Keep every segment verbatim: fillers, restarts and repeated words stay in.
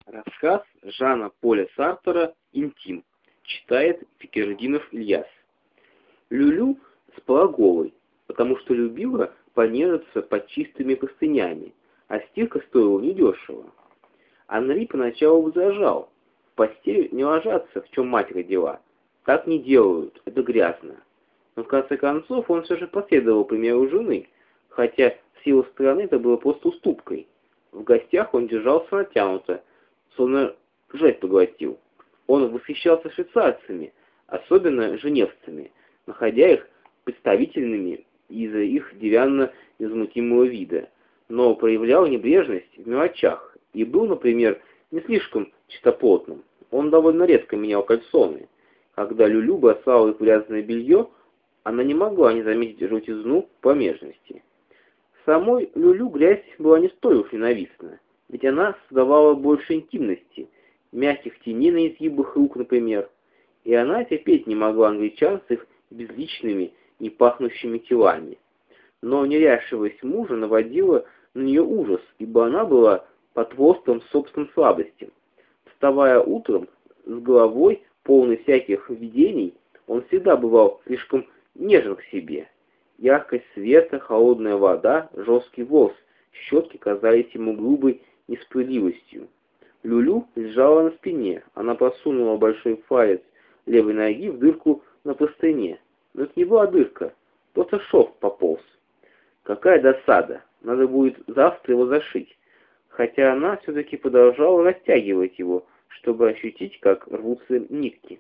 Рассказ Жана Поля Сартра «Интим». Читает Фикердинов Ильяс. Люлю спала голой, потому что любила понежиться под чистыми простынями, а стирка стоила недешево. Анри поначалу возражал: в постель не ложатся, в чем мать родила. Так не делают, это грязно. Но в конце концов он все же последовал примеру жены, хотя с его стороны это было просто уступкой. В гостях он держался натянуто, словно жесть поглотил. Он восхищался швейцарцами, особенно женевцами, находя их представительными из-за их деревянно-невозмутимого вида, но проявлял небрежность в мелочах и был, например, не слишком чистоплотным. Он довольно редко менял кальсоны. Когда Люлю бросала их в грязное белье, она не могла не заметить желтизну промежности. Самой Люлю грязь была не столь уж ненавистна, ведь она создавала больше интимности, мягких теней на изгибах рук, например, и она терпеть не могла англичан с их безличными, не пахнущими телами. Но неряшливость мужа наводила на нее ужас, ибо она была потворством собственным слабостям. Вставая утром с головой, полной всяких видений, он всегда бывал слишком нежен к себе. Яркость света, холодная вода, жесткий волос, щетки казались ему грубой несправедливостью. Люлю лежала на спине, она просунула большой палец левой ноги в дырку на простыне. Но это не была дырка, просто шов пополз. Какая досада, надо будет завтра его зашить. Хотя она все-таки продолжала растягивать его, чтобы ощутить, как рвутся нитки.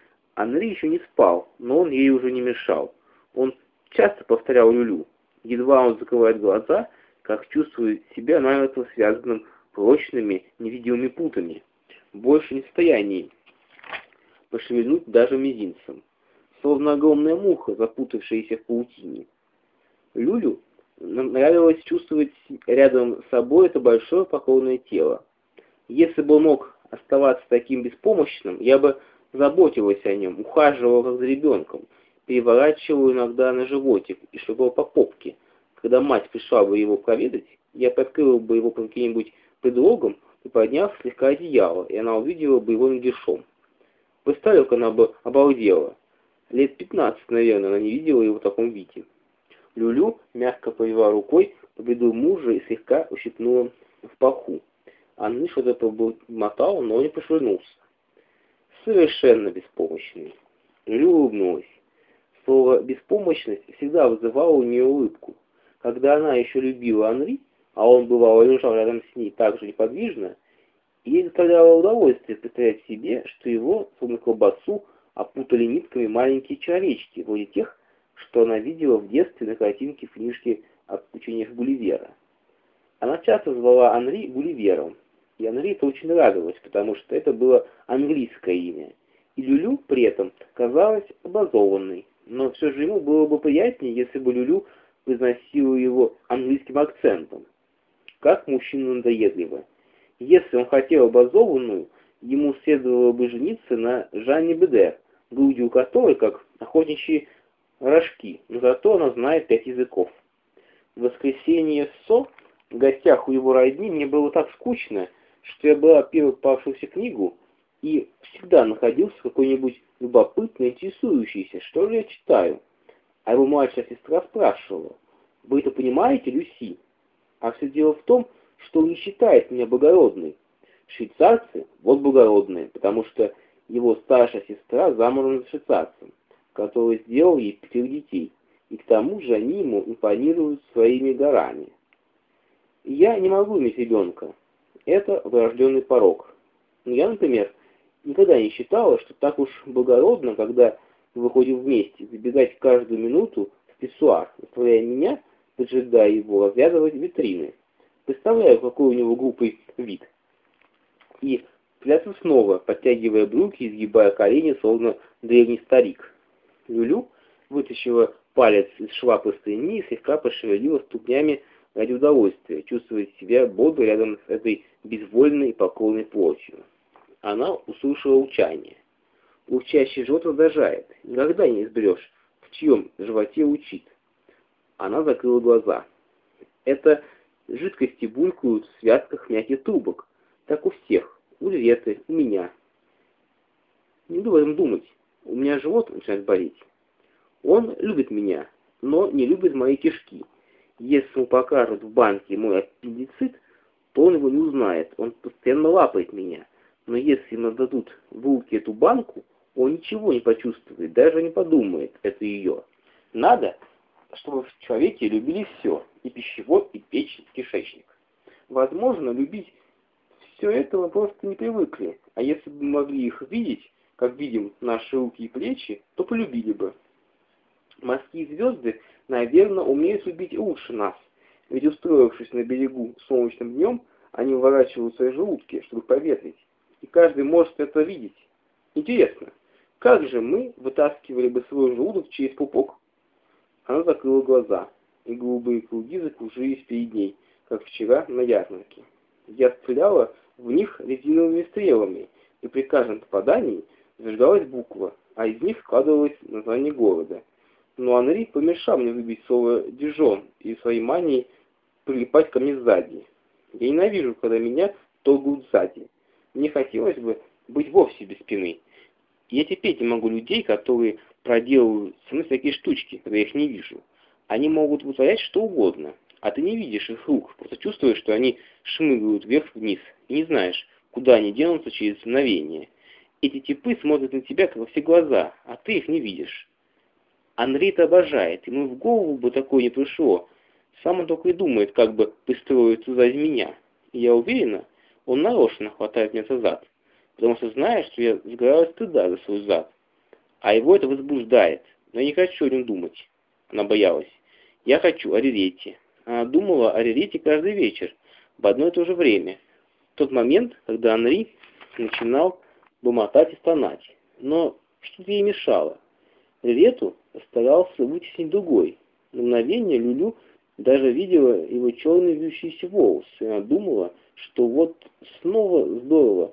Анри еще не спал, но он ей уже не мешал. Он часто повторял Люлю. Едва он закрывает глаза, как чувствует себя намертво связанным прочными невидимыми путами, больше не в состоянии пошевельнуть даже мизинцем, словно огромная муха, запутавшаяся в паутине. Люлю нравилось чувствовать рядом с собой это большое покорное тело. Если бы он мог оставаться таким беспомощным, я бы заботилась о нем, ухаживала как за ребенком, переворачивала иногда на животик и шлепала по попке. Когда мать пришла бы его проведать, я подкрыла бы его по каким-нибудь предлогом и подняв слегка одеяло, и она увидела бы его нагишом. Представив, она бы обалдела. Лет пятнадцать, наверное, она не видела его в таком виде. Люлю мягко повела рукой по бедру мужа и слегка ущипнула в паху. Анны что-то побормотал, но не пошевельнулся. Совершенно беспомощный. Люлю улыбнулась. Слово «беспомощность» всегда вызывало у нее улыбку. Когда она еще любила Анри, а он, бывало, лежал рядом с ней так же неподвижно, ей доставляло удовольствие представлять себе, что его, словно колбасу, опутали нитками маленькие человечки, вроде тех, что она видела в детстве на картинке в книжке о учениях Гулливера. Она часто звала Анри Гулливером, и Анри это очень нравилось, потому что это было английское имя, и Люлю при этом казалась образованной, но все же ему было бы приятнее, если бы Люлю произносила его английским акцентом. Как мужчина надоедливо. Если он хотел образованную, ему следовало бы жениться на Жанне Бедер, грудью которой, как охотничьи рожки, но зато она знает пять языков. В воскресенье Со, в гостях у его родни, мне было так скучно, что я брала первую попавшуюся книгу и всегда находился какой-нибудь любопытный, интересующийся, что же я читаю. А его младшая сестра спрашивала: «Вы это понимаете, Люси?» А все дело в том, что он не считает меня благородной. Швейцарцы вот благородные, потому что его старшая сестра замужем за швейцарцем, который сделал ей пятерых детей, и к тому же они ему импонируют своими горами. И я не могу иметь ребенка. Это врожденный порок. Но я, например, никогда не считала, что так уж благородно, когда мы выходим вместе, забегать каждую минуту в писсуар, заставляя меня, поджидая его, развязывать витрины. Представляю, какой у него глупый вид. И плясу снова, подтягивая брюки и сгибая колени, словно древний старик. Люлю вытащила палец из шва простыни и слегка пошевелила ступнями ради удовольствия, чувствуя себя бодро рядом с этой безвольной и покорной плотью. Она услышала урчание. Урчащий живот раздражает. Никогда не изберешь, в чьем животе урчит. Она закрыла глаза. Это жидкости булькают в связках мягких трубок. Так у всех. у Льветы, у меня. Не буду об этом думать. У меня живот начинает болеть. Он любит меня, но не любит мои кишки. Если ему покажут в банке мой аппендицит, то он его не узнает. Он постоянно лапает меня. Но если ему дадут в руки эту банку, он ничего не почувствует, даже не подумает, это ее. Надо, чтобы в человеке любили все, и пищевод, и печень, и кишечник. Возможно, любить все это мы просто не привыкли, а если бы мы могли их видеть, как видим наши руки и плечи, то полюбили бы. Морские звезды, наверное, умеют любить лучше нас, ведь устроившись на берегу солнечным днем, они выворачивают свои желудки, чтобы проветрить, и каждый может это видеть. Интересно, как же мы вытаскивали бы свой желудок через пупок? Она закрыла глаза, и голубые круги закружились перед ней, как вчера на ярмарке. Я стреляла в них резиновыми стрелами, и при каждом попадании зажигалась буква, а из них складывалось название города. Но Анри помешал мне выбить слово «Дижон» и в своей мании прилипать ко мне сзади. Я ненавижу, когда меня толкают сзади. Мне хотелось бы быть вовсе без спины. Я терпеть не могу людей, которые проделывают со мной всякие штучки, когда я их не вижу. Они могут вытворять что угодно, а ты не видишь их рук, просто чувствуешь, что они шмыгают вверх-вниз, и не знаешь, куда они денутся через мгновение. Эти типы смотрят на тебя, как во все глаза, а ты их не видишь. Анри это обожает, ему в голову бы такое не пришло. Сам он только и думает, как бы пристроиться сзади меня. И я уверена, он нарочно хватает меня за зад, потому что знает, что я сгораю от стыда за свой зад. А его это возбуждает, но я не хочу о нем думать. Она боялась. Я хочу о Ререте. Она думала о Ререте каждый вечер, в одно и то же время. В тот момент, когда Анри начинал бормотать и стонать. Но что-то ей мешало. Ререту старался вытеснить другой. На мгновение Люлю даже видела его черные вьющиеся волосы. И она думала, что вот снова здорово,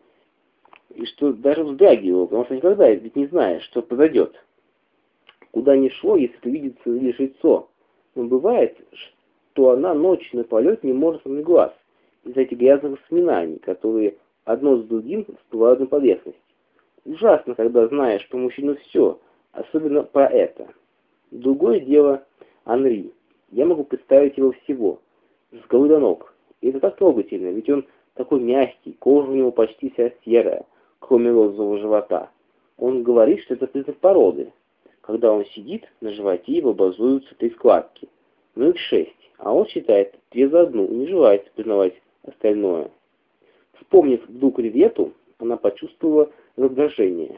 и что даже вздрагивала, потому что никогда ведь не знаешь, что произойдет. Куда ни шло, если увидится лишь лицо. Но бывает, что она ночью напролет не может открыть глаз из-за этих грязных воспоминаний, которые одно с другим всплывают на поверхность. Ужасно, когда знаешь про мужчину все, особенно про это. Другое дело Анри. Я могу представить его всего, с головы до ног. И это так трогательно, ведь он такой мягкий, кожа у него почти вся серая, кроме розового живота. Он говорит, что это признак породы. Когда он сидит, на животе его образуются три складки. Ну их шесть, а он считает две за одну и не желает признавать остальное. Вспомнив вдруг Ревету, она почувствовала раздражение.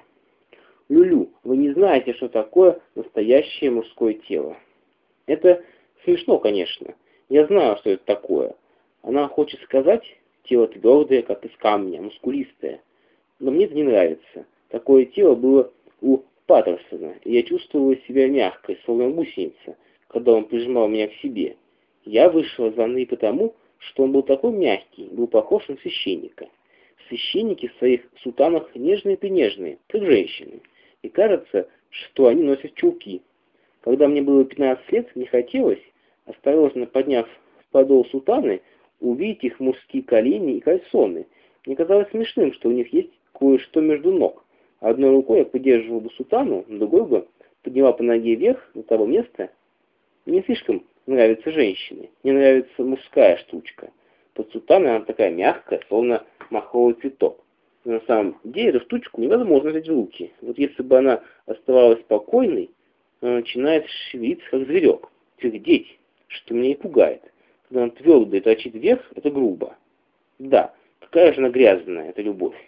«Люлю, вы не знаете, что такое настоящее мужское тело». Это смешно, конечно. Я знаю, что это такое. Она хочет сказать, тело твердое, как из камня, мускулистое. Но мне это не нравится. Такое тело было у Паттерсона, и я чувствовала себя мягкой, словно гусеница, когда он прижимал меня к себе. Я вышла за Анри потому, что он был такой мягкий, был похож на священника. Священники в своих сутанах нежные-пренежные, как женщины. И кажется, что они носят чулки. Когда мне было пятнадцать лет, мне хотелось, осторожно подняв подол сутаны, увидеть их мужские колени и кальсоны. Мне казалось смешным, что у них есть кое-что между ног. Одной рукой я поддерживал бы сутану, другой бы подняла по ноге вверх до того места. Мне слишком нравятся женщины, мне нравится мужская штучка. Под сутаной она такая мягкая, словно маховый цветок. Но на самом деле эту штучку невозможно взять в руки. Вот если бы она оставалась спокойной, она начинает шевелиться, как зверек, твердеть, что меня и пугает. Когда она твердо и торчит вверх, это грубо. Да, какая же она грязная, эта любовь.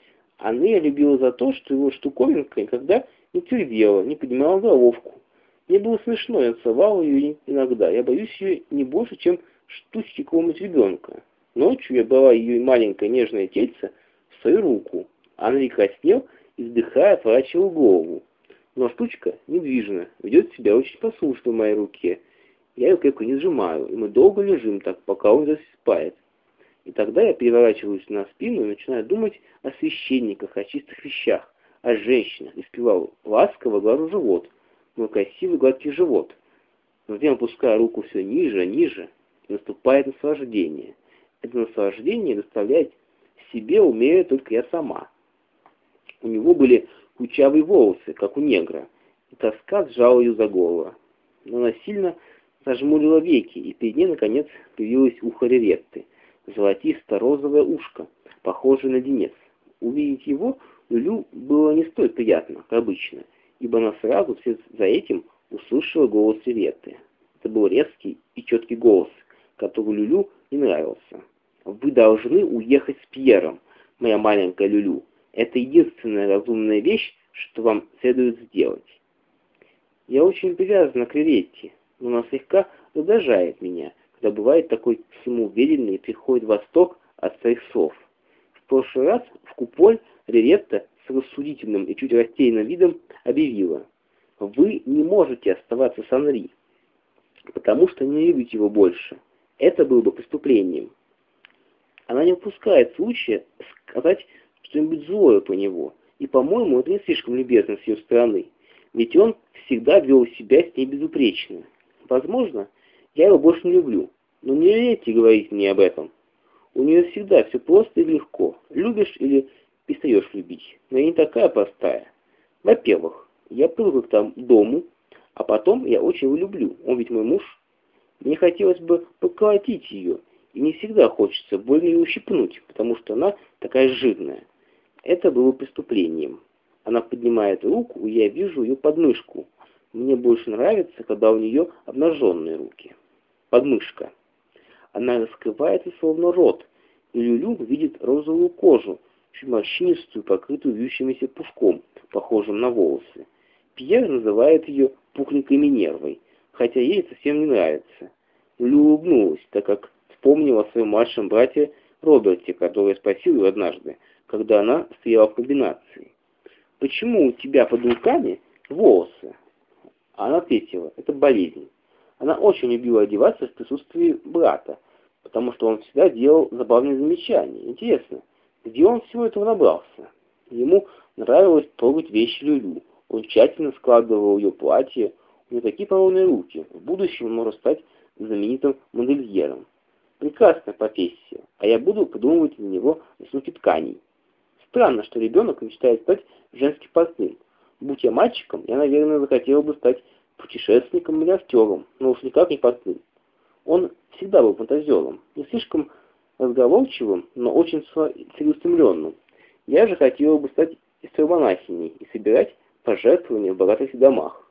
Анри я любила за то, что его штуковинка никогда не твердела, не поднимала головку. Мне было смешно, я целовала ее иногда. Я боюсь ее не больше, чем штучки какого-нибудь ребенка. Ночью я брала ее маленькое нежное тельце в свою руку. Анри краснел и, вздыхая, отворачивал голову. Но штучка недвижна, ведет себя очень послушно в моей руке. Я ее крепко не сжимаю, и мы долго лежим так, пока он засыпает. И тогда я переворачиваюсь на спину и начинаю думать о священниках, о чистых вещах, о женщинах, и спевал ласково, глажу живот, мой красивый гладкий живот. Затем опуская руку все ниже, ниже, и наступает наслаждение. Это наслаждение доставляет себе умею только я сама. У него были кучавые волосы, как у негра, и тоска сжала ее за голову. Но она сильно зажмурила веки, и перед ней, наконец, появилось ухо Реветты, золотисто-розовое ушко, похожее на денец. Увидеть его Люлю было не столь приятно, как обычно, ибо она сразу вслед за этим услышала голос Реветты. Это был резкий и четкий голос, который Люлю не нравился. «Вы должны уехать с Пьером, моя маленькая Люлю. Это единственная разумная вещь, что вам следует сделать». Я очень привязана к Реветте, но она слегка раздражает меня, когда бывает такой самоуверенный и приходит в восторг от своих слов. В прошлый раз в куполь Реветта с рассудительным и чуть растерянным видом объявила: «Вы не можете оставаться с Анри, потому что не любите его больше. Это было бы преступлением». Она не упускает случая сказать что-нибудь злое по него, и, по-моему, это не слишком любезно с ее стороны, ведь он всегда вел себя с ней безупречно. Возможно, я его больше не люблю, но не лезьте говорить мне об этом. У нее всегда все просто и легко. Любишь или перестаешь любить. Но я не такая простая. Во-первых, я привык к тому дому, а потом я очень его люблю. Он ведь мой муж. Мне хотелось бы поколотить ее, и не всегда хочется больно ее ущипнуть, потому что она такая жирная. Это было преступлением. Она поднимает руку, и я вижу ее подмышку. Мне больше нравится, когда у нее обнаженные руки. Подмышка. Она раскрывается, словно рот, и Люлю видит розовую кожу, чуть морщинистую, покрытую вьющимся пушком, похожим на волосы. Пьер называет ее пухленькой Минервой, хотя ей совсем не нравится. Люлю улыбнулась, так как вспомнила о своем младшем брате Роберте, который спросил ее однажды, когда она стояла в комбинации: «Почему у тебя под руками волосы?» Она ответила: «Это болезнь». Она очень любила одеваться в присутствии брата, потому что он всегда делал забавные замечания. Интересно, где он всего этого набрался? Ему нравилось трогать вещи Люлю. Он тщательно складывал ее платье. У него такие проворные руки. В будущем он может стать знаменитым модельером. Прекрасная профессия, а я буду придумывать для него рисунки тканей. Странно, что ребенок мечтает стать женским портным. Будь я мальчиком, я, наверное, захотел бы стать путешественником или актером, но уж никак не портным. Он всегда был фантазером, не слишком разговорчивым, но очень целеустремленным. Я же хотел бы стать монахиней и собирать пожертвования в богатых домах.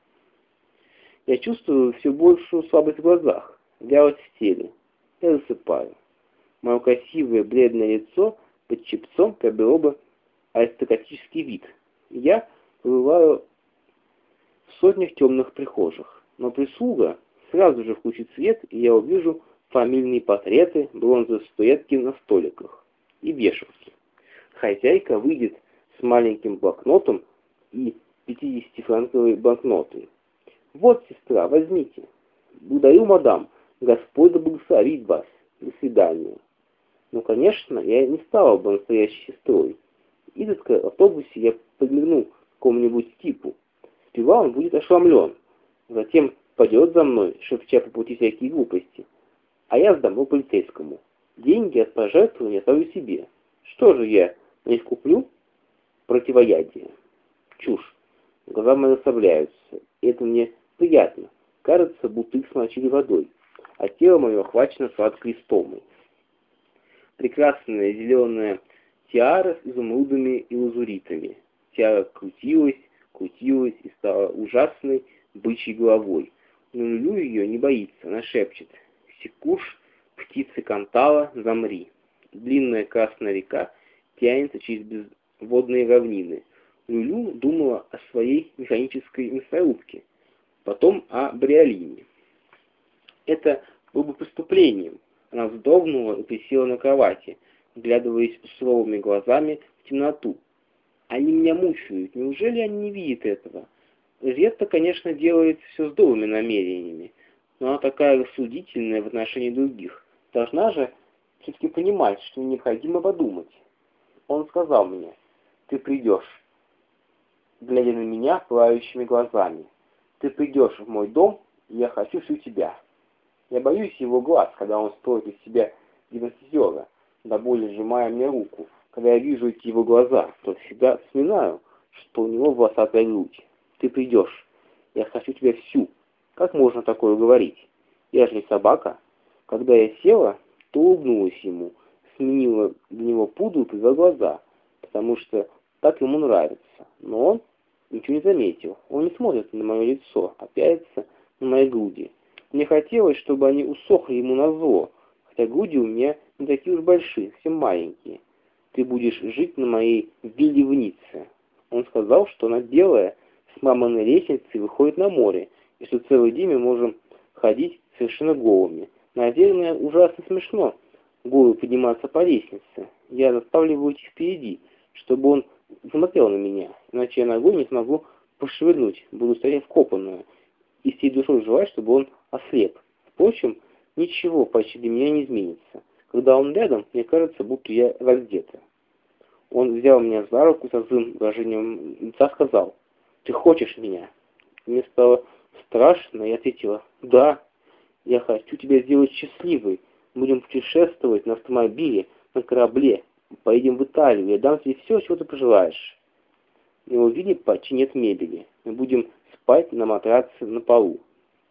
Я чувствую все большую слабость в глазах, вялость в теле. Я засыпаю. Мое красивое бледное лицо под чепцом приобрело бы аристократический вид. Я побываю в сотнях темных прихожих, но прислуга сразу же включит свет, и я увижу фамильные портреты, бронзовые статуэтки на столиках и вешалки. Хозяйка выйдет с маленьким блокнотом и пятидесятифранковой банкнотой. «Вот, сестра, возьмите». «Благодарю, мадам. Господь да благословит вас. До свидания». Ну, конечно, я не стала бы настоящей сестрой. Изредка в автобусе я подмигну какому-нибудь типу. Сперва он будет ошеломлен, затем пойдет за мной, шепча по пути всякие глупости. А я сдам его полицейскому. Деньги от пожертвования оставлю себе. Что же я не куплю? Противоядие. Чушь. Глаза мои расслабляются. И это мне приятно. Кажется, будто их смочили водой, а тело мое охвачено сладкой истомой. Прекрасная зеленая тиара с изумрудами и лазуритами. Тиара крутилась, крутилась и стала ужасной бычьей головой. Но Люлю ее не боится, она шепчет: «Секуш, птицы Кантала, замри». Длинная красная река тянется через безводные равнины. Люлю думала о своей механической мясорубке, потом о Бриолине. Это было бы преступлением. Она вздрогнула и присела на кровати, вглядываясь суровыми глазами в темноту. Они меня мучают. Неужели они не видят этого? Ретта, конечно, делает все с добрыми намерениями, но она такая рассудительная в отношении других. Должна же все-таки понимать, что необходимо подумать. Он сказал мне: «Ты придешь», глядя на меня пылающими глазами. «Ты придешь в мой дом, и я хочу всю тебя». Я боюсь его глаз, когда он строит из себя гипнотизера, до боли сжимая мне руку. Когда я вижу эти его глаза, то всегда вспоминаю, что у него волосатая грудь. Ты придешь. Я хочу тебя всю. Как можно такое говорить? Я же не собака. Когда я села, то улыбнулась ему, сменила для него пудру и привела глаза, потому что так ему нравится. Но он ничего не заметил. Он не смотрит на мое лицо, а пялится на мои груди. Мне хотелось, чтобы они усохли ему назло, хотя груди у меня не такие уж большие, совсем маленькие. Ты будешь жить на моей вилле в Ницце. Он сказал, что она белая, с маминой лестницы выходит на море, и что целый день мы можем ходить совершенно голыми. Наверное, ужасно смешно голый подниматься по лестнице. Я заставлю его идти впереди, чтобы он смотрел на меня, иначе я ногой не смогу пошевельнуть, буду стоять вкопанную, и всей душой желаю, чтобы он ослеп. Впрочем, ничего почти для меня не изменится. Когда он рядом, мне кажется, будто я раздета. Он взял меня за руку со злым выражением лица, сказал: «Ты хочешь меня?» Мне стало страшно, и я ответила: «Да, я хочу тебя сделать счастливой. Будем путешествовать на автомобиле, на корабле, поедем в Италию, я дам тебе все, чего ты пожелаешь. На его вилле почти нет мебели, мы будем спать на матраце на полу.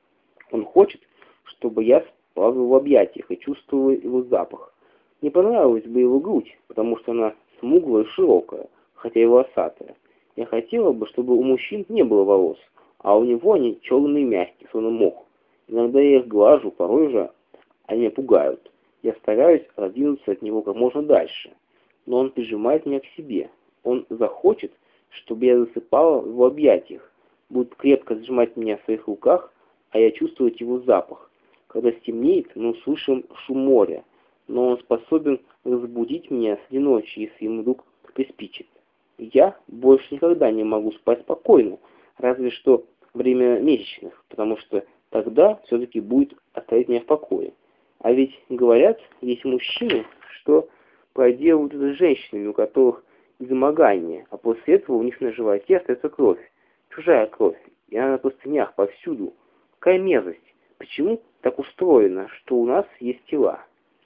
Он хочет, чтобы я спал в его объятиях и чувствовал его запах. Мне понравилась бы его грудь, потому что она смуглая и широкая, хотя и волосатая. Я хотела бы, чтобы у мужчин не было волос, а у него они черные и мягкие, словно мох. Иногда я их глажу, порой же они меня пугают. Я стараюсь раздвинуться от него как можно дальше, но он прижимает меня к себе. Он захочет, чтобы я засыпала в его объятиях, будет крепко сжимать меня в своих руках, а я чувствую его запах. Когда стемнеет, мы услышим шум моря, но он способен разбудить меня среди ночи, если ему вдруг приспичит. Я больше никогда не могу спать спокойно, разве что время месячных, потому что тогда все-таки будет оставить меня в покое. А ведь, говорят, есть мужчины, что проделывают это с женщинами, у которых изнемогание, а после этого у них на животе остается кровь, чужая кровь, и она на простынях повсюду. Какая мерзость! Почему так устроено, что у нас есть тела?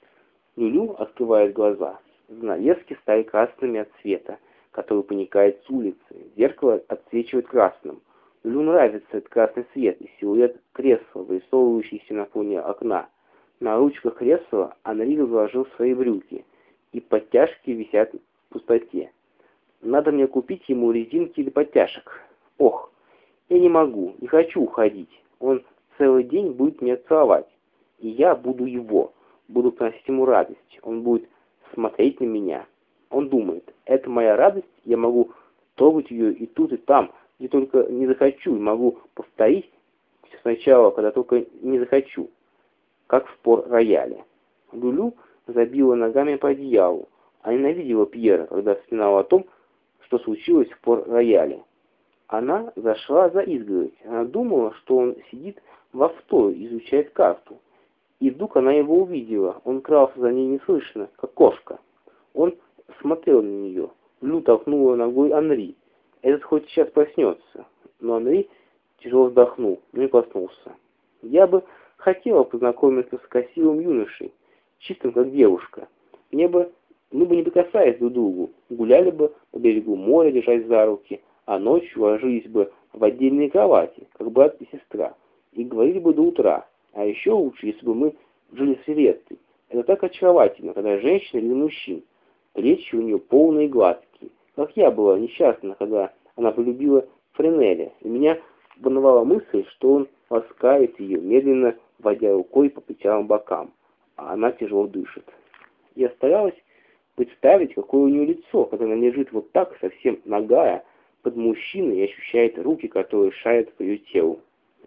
Люлю открывает глаза. Занавески стали красными от света, который проникает с улицы. Зеркало отсвечивает красным. Люлю нравится этот красный свет и силуэт кресла, вырисовывающийся на фоне окна. На ручках кресла Анри разложил свои брюки, и подтяжки висят в пустоте. Надо мне купить ему резинки для подтяжек. Ох, я не могу, не хочу уходить. Он целый день будет меня целовать, и я буду его, буду приносить ему радость. Он будет смотреть на меня. Он думает: это моя радость, я могу трогать ее и тут, и там, где только не захочу, и могу повторить все сначала, когда только не захочу, как в пор-рояле. Люлю забила ногами по одеялу. Она ненавидела Пьера, когда вспоминала о том, что случилось в пор-рояле. Она зашла за изгородь. Она думала, что он сидит в авто и изучает карту. И вдруг она его увидела. Он крался за ней неслышно, как кошка. Он смотрел на нее. Лю толкнула ногой Анри. Этот хоть сейчас проснется. Но Анри тяжело вздохнул, но не проснулся. Я бы хотела познакомиться с красивым юношей, чистым как девушка. Мне бы, мы бы не прикасались друг к другу, гуляли бы по берегу моря, держась за руки, а ночью ложились бы в отдельные кровати, как брат и сестра, и говорили бы до утра. А еще лучше, если бы мы жили с Иветтой. Это так очаровательно, когда женщина или мужчин. Плечи у нее полные и гладкие. Как я была несчастна, когда она полюбила Френеля, и меня волновала мысль, что он ласкает ее, медленно водя рукой по плечам бокам, а она тяжело дышит. Я старалась представить, какое у нее лицо, когда она лежит вот так, совсем нагая, под мужчиной и ощущает руки, которые шарят по ее телу.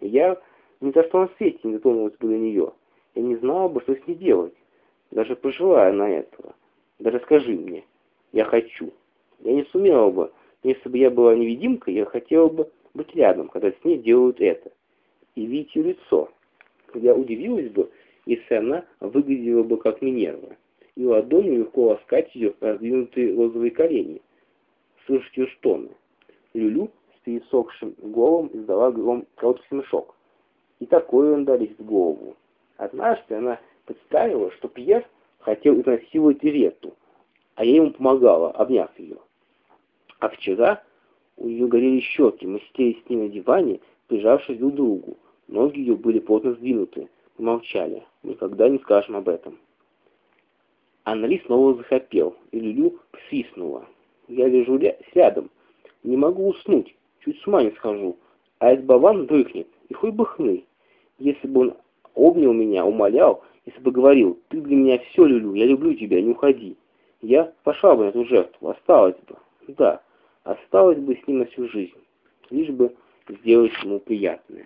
Я ни за что на свете не дотронулась бы до нее. Я не знала бы, что с ней делать, даже пожелая на этого. Даже скажи мне, я хочу. Я не сумела бы, если бы я была невидимкой, я хотела бы быть рядом, когда с ней делают это, и видеть ее лицо. Я удивилась бы, если она выглядела бы как Минерва, и ладонью легко ласкать ее раздвинутые розовые колени, слышать ее стоны. Люлю с пересохшим головом издала гром короткий смешок. И такое он дались в голову. Однажды она представила, что Пьер хотел изнасиловать Иветту. а я ему помогала, обняв ее. А вчера у нее горели щеки, мы сидели с ней на диване, прижавшись друг к другу. Ноги ее были плотно сдвинуты. Мы молчали. Никогда не скажем об этом. Анри снова захрапел, и Люлю свистнула. Я лежу рядом, не могу уснуть, чуть с ума не схожу, а этот болван дрыхнет, и хоть бы хны. Если бы он обнял меня, умолял, если бы говорил: «Ты для меня все, Люлю, я люблю тебя, не уходи», я пошла бы на эту жертву, осталась бы. Да, осталась бы с ним на всю жизнь, лишь бы сделать ему приятное.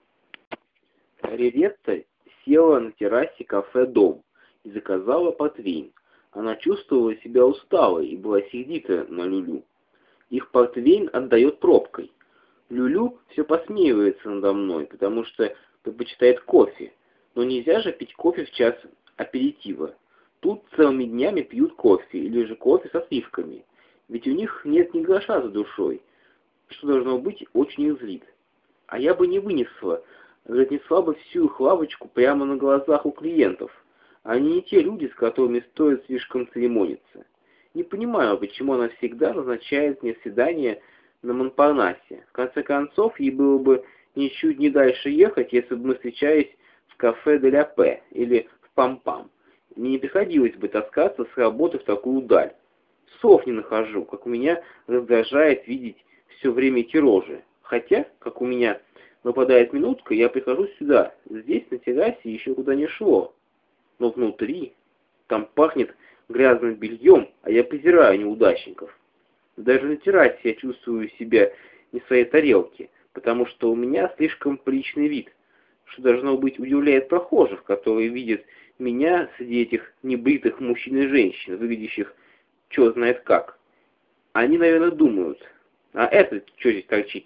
Риветта села на террасе кафе «Дом» и заказала портвейн. Она чувствовала себя усталой и была сердита на Люлю. Их портвейн отдает пробкой. Люлю все посмеивается надо мной, потому что предпочитает кофе. Но нельзя же пить кофе в час аперитива. Тут целыми днями пьют кофе, или же кофе со сливками. Ведь у них нет ни гроша за душой, что должно быть очень их злит. А я бы не вынесла, разнесла бы всю их лавочку прямо на глазах у клиентов. Они не те люди, с которыми стоит слишком церемониться. Не понимаю, почему она всегда назначает мне свидание на Монпарнасе. В конце концов, ей было бы ничуть не дальше ехать, если бы мы встречались в кафе «Де ля Пе» или в «Пам-Пам». Мне не приходилось бы таскаться с работы в такую даль. Слов не нахожу, как у меня раздражает видеть все время эти рожи. Хотя, как у меня выпадает минутка, я прихожу сюда, здесь на террасе еще куда не шло. Но внутри там пахнет грязным бельем, а я презираю неудачников. Даже на террасе я чувствую себя не в своей тарелке, потому что у меня слишком приличный вид, что должно быть удивляет прохожих, которые видят меня среди этих небритых мужчин и женщин, выглядящих черт знает как. Они, наверное, думают: а этот что здесь торчит?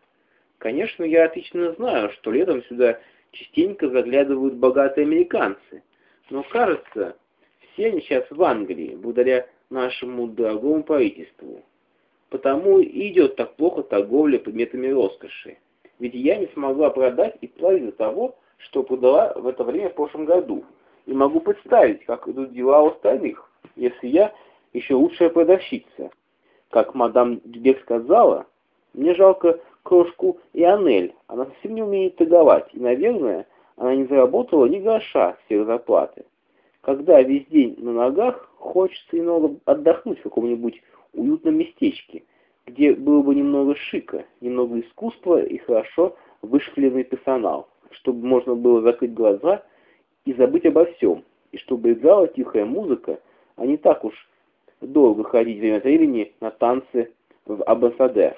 Конечно, я отлично знаю, что летом сюда частенько заглядывают богатые американцы, но, кажется, все они сейчас в Англии, благодаря нашему дорогому правительству. Потому и идет так плохо торговля предметами роскоши. Ведь я не смогла продать и половину того, что продала в это время в прошлом году. И могу представить, как идут дела у остальных, если я еще лучшая продавщица. Как мадам Дюбек сказала, мне жалко крошку Ионель, она совсем не умеет торговать, и, наверное, она не заработала ни гроша с их зарплаты. Когда весь день на ногах, хочется немного отдохнуть в каком-нибудь уютном местечке, где было бы немного шика, немного искусства и хорошо вышкаленный персонал, чтобы можно было закрыть глаза и забыть обо всем, и чтобы играла тихая музыка, а не так уж долго ходить время от времени на танцы в Амбассадер.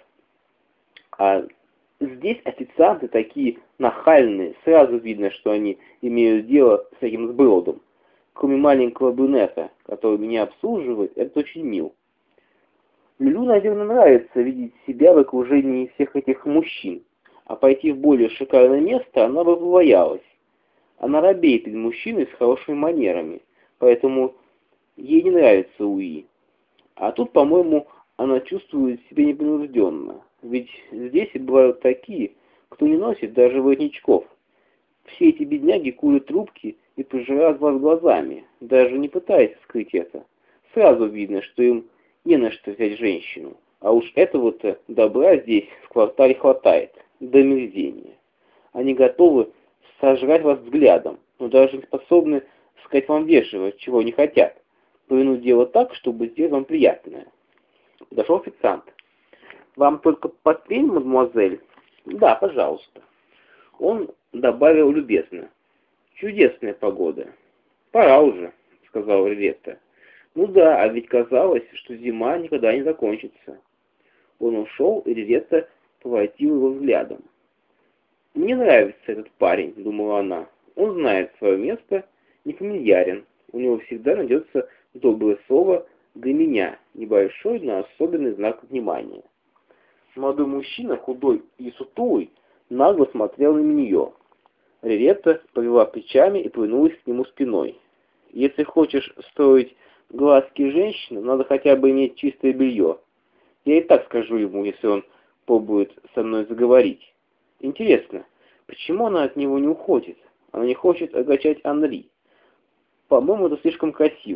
А здесь официанты такие нахальные, сразу видно, что они имеют дело с этим сбродом. Кроме маленького брюнета, который меня обслуживает, это очень мил. Люлю, наверное, нравится видеть себя в окружении всех этих мужчин, а пойти в более шикарное место она бы побоялась. Она робеет перед мужчиной с хорошими манерами, поэтому ей не нравится Уи. А тут, по-моему, она чувствует себя непринужденно, ведь здесь и бывают такие, кто не носит даже воротничков. Все эти бедняги курят трубки и пожирают вас глазами, даже не пытаясь скрыть это. Сразу видно, что им не на что взять женщину, а уж этого-то добра здесь в квартале хватает, до мерзения. Они готовы сожрать вас взглядом, но даже не способны сказать вам вежливо, чего не хотят. Повернуть дело так, чтобы сделать вам приятное. Подошел официант. «Вам только портвейн, мадемуазель?» «Да, пожалуйста». Он добавил любезно: «Чудесная погода». «Пора уже», — сказал Риветта. «Ну да, а ведь казалось, что зима никогда не закончится». Он ушел, и Риветта поводил его взглядом. «Мне нравится этот парень», — думала она. «Он знает свое место, не фамильярен. У него всегда найдется доброе слово для меня, небольшой, но особенный знак внимания». Молодой мужчина, худой и сутулый, нагло смотрел на нее. Риветта повела плечами и повернулась к нему спиной. «Если хочешь строить глазки женщины, надо хотя бы иметь чистое белье. Я и так скажу ему, если он попробует со мной заговорить. Интересно, почему она от него не уходит? Она не хочет огорчать Анри. По-моему, это слишком красиво.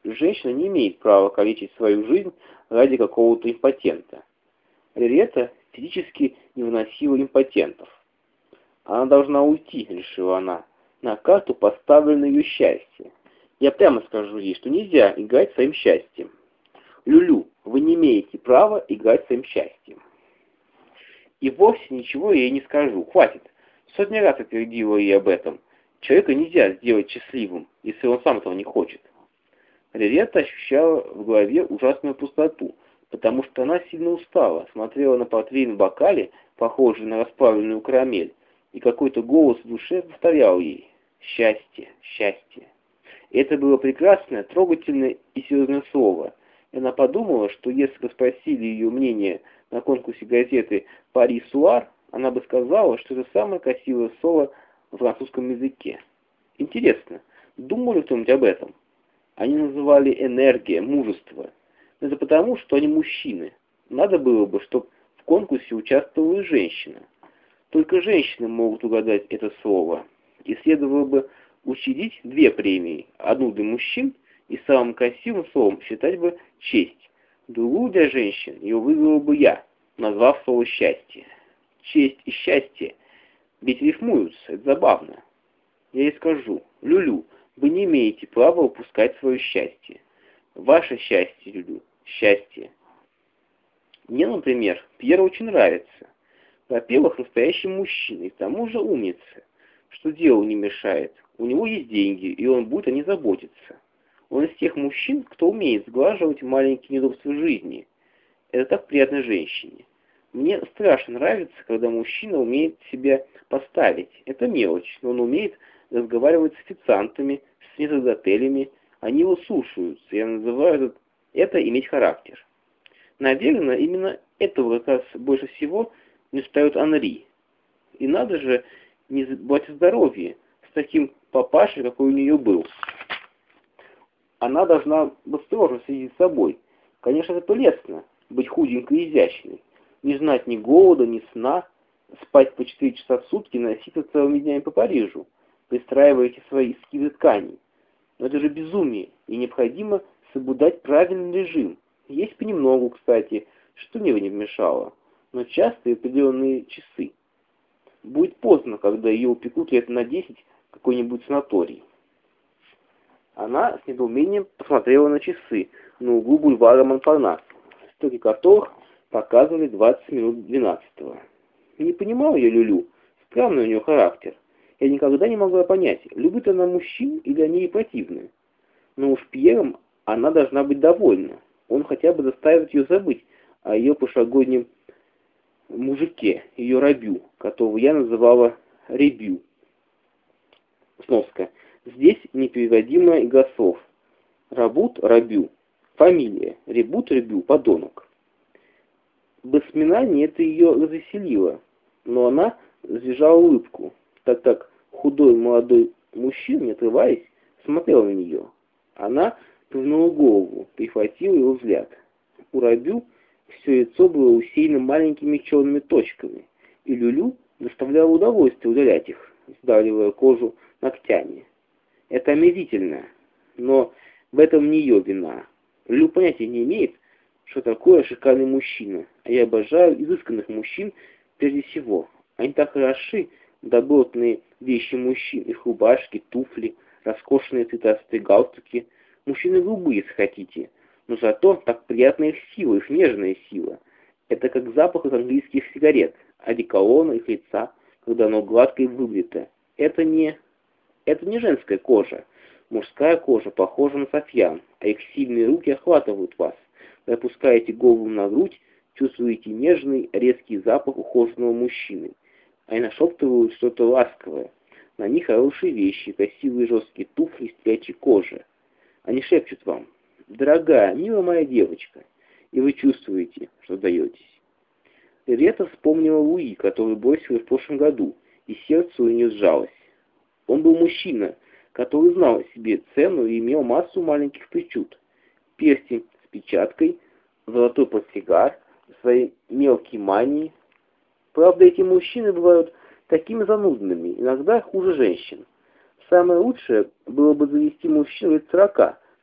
женщина не имеет права калечить свою жизнь ради какого-то импотента. Ререта физически не выносила импотентов. Она должна уйти, решила она. На карту поставлено ее счастье. Я прямо скажу ей, что нельзя играть своим счастьем. Люлю, вы не имеете права играть своим счастьем. И вовсе ничего я ей не скажу. Хватит. Сотни раз я твердила ей об этом. Человека нельзя сделать счастливым, если он сам этого не хочет. Ререта ощущала в голове ужасную пустоту, потому что она сильно устала, смотрела на портвейн в бокале, похожий на расплавленную карамель, и какой-то голос в душе повторял ей «Счастье, счастье». И это было прекрасное, трогательное и серьезное слово. И она подумала, что если бы спросили ее мнение на конкурсе газеты «Пари Суар», она бы сказала, что это самое красивое слово в французском языке. Интересно, думали кто-нибудь об этом? Они называли энергия, мужество. Но это потому, что они мужчины. Надо было бы, чтобы в конкурсе участвовала и женщина. Только женщины могут угадать это слово. И следовало бы учредить две премии. Одну для мужчин и самым красивым словом считать бы честь. Другую для женщин ее выиграл бы я, назвав слово счастье. Честь и счастье ведь рифмуются, это забавно. Я ей скажу, Люлю, вы не имеете права упускать свое счастье. Ваше счастье, Люлю, счастье. Мне, например, Пьер очень нравится. Во-первых, настоящий мужчина и к тому же умница, что делу не мешает. У него есть деньги, и он будет о них заботиться. Он из тех мужчин, кто умеет сглаживать маленькие неудобства жизни. Это так приятно женщине. Мне страшно нравится, когда мужчина умеет себя поставить. Это мелочь, но он умеет разговаривать с официантами, с метрдотелями. Они его слушаются. Я называю это иметь характер. Наверное, именно этого как раз больше всего не устает Анри. И надо же не забывать о здоровье с таким папашей, какой у нее был. Она должна быть строже следить за собой. Конечно, это полезно, быть худенькой и изящной. Не знать ни голода, ни сна, спать по четыре часа в сутки, носиться целыми днями по Парижу, пристраивая эти свои скиды тканей. Но это же безумие, и необходимо соблюдать правильный режим. Есть понемногу, кстати, что мне не мешало, но часто и определенные часы. Будет поздно, когда ее упекут лет на десять в какой-нибудь санаторий. Она с недоумением посмотрела на часы на углу бульвара Монпарнас, строки которых показывали двадцать минут двенадцатого. Не понимал я Люлю, странный у нее характер. Я никогда не могла понять, любит она мужчин или они ей противны. Но уж Пьером она должна быть довольна. Он хотя бы заставит ее забыть о ее прошлогоднем мужике, ее рабю, которого я называла Ребю. Сноска. Здесь непереводимая игра слов. Рабут, рабю. Фамилия. Ребут, ребю, подонок. Воспоминание это ее развеселило, но она сдержала улыбку, так как худой молодой мужчина, не отрываясь, смотрел на нее. Она повернула голову, прихватила его взгляд. У Рабю все лицо было усеяно маленькими черными точками, и Люлю доставляло удовольствие удалять их, сдавливая кожу ногтями. Это омерзительно, но в этом не ее вина. Люлю понятия не имеет, что такое шикарный мужчина, а я обожаю изысканных мужчин прежде всего. Они так хороши, добротные вещи мужчин, их рубашки, туфли, роскошные цветастые галстуки. Мужчины грубые, если хотите, но зато так приятна их сила, их нежная сила. Это как запах из английских сигарет, одеколона их лица, когда оно гладко и выбрито. Это не... Это не женская кожа. Мужская кожа похожа на софьян, а их сильные руки охватывают вас. Вы опускаете голову на грудь, чувствуете нежный, резкий запах ухоженного мужчины. Они нашептывают что-то ласковое. На них хорошие вещи, красивые жесткие туфли из телячьей кожи. Они шепчут вам: «Дорогая, милая моя девочка», и вы чувствуете, что даетесь. Ререта вспомнила Луи, который бросил в прошлом году, и сердце у нее сжалось. Он был мужчина, который знал себе цену и имел массу маленьких причуд. Перстень с печаткой, золотой портсигар, свои мелкие мании. Правда, эти мужчины бывают такими занудными, иногда хуже женщин. Самое лучшее было бы завести мужчину лет сорока,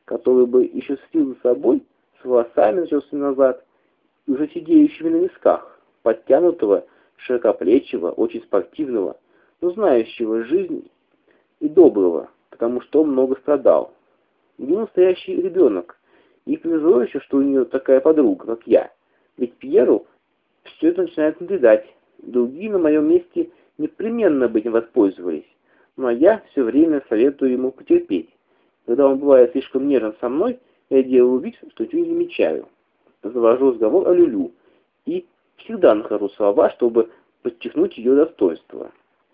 который бы еще следил за собой, с волосами, начесанными назад, и уже сидеющими на висках, подтянутого, широкоплечего, очень спортивного, но знающего жизнь и доброго, потому что он много страдал. Не настоящий ребенок, и повезло еще, что у нее такая подруга, как я, ведь Пьеру все это начинает надоедать. Другие на моем месте непременно бы не воспользовались, но я все время советую ему потерпеть. Когда он бывает слишком нежен со мной, я делаю вид, что ничего не замечаю. Завожу разговор о Люлю и всегда нахожу слова, чтобы подчеркнуть ее достоинство.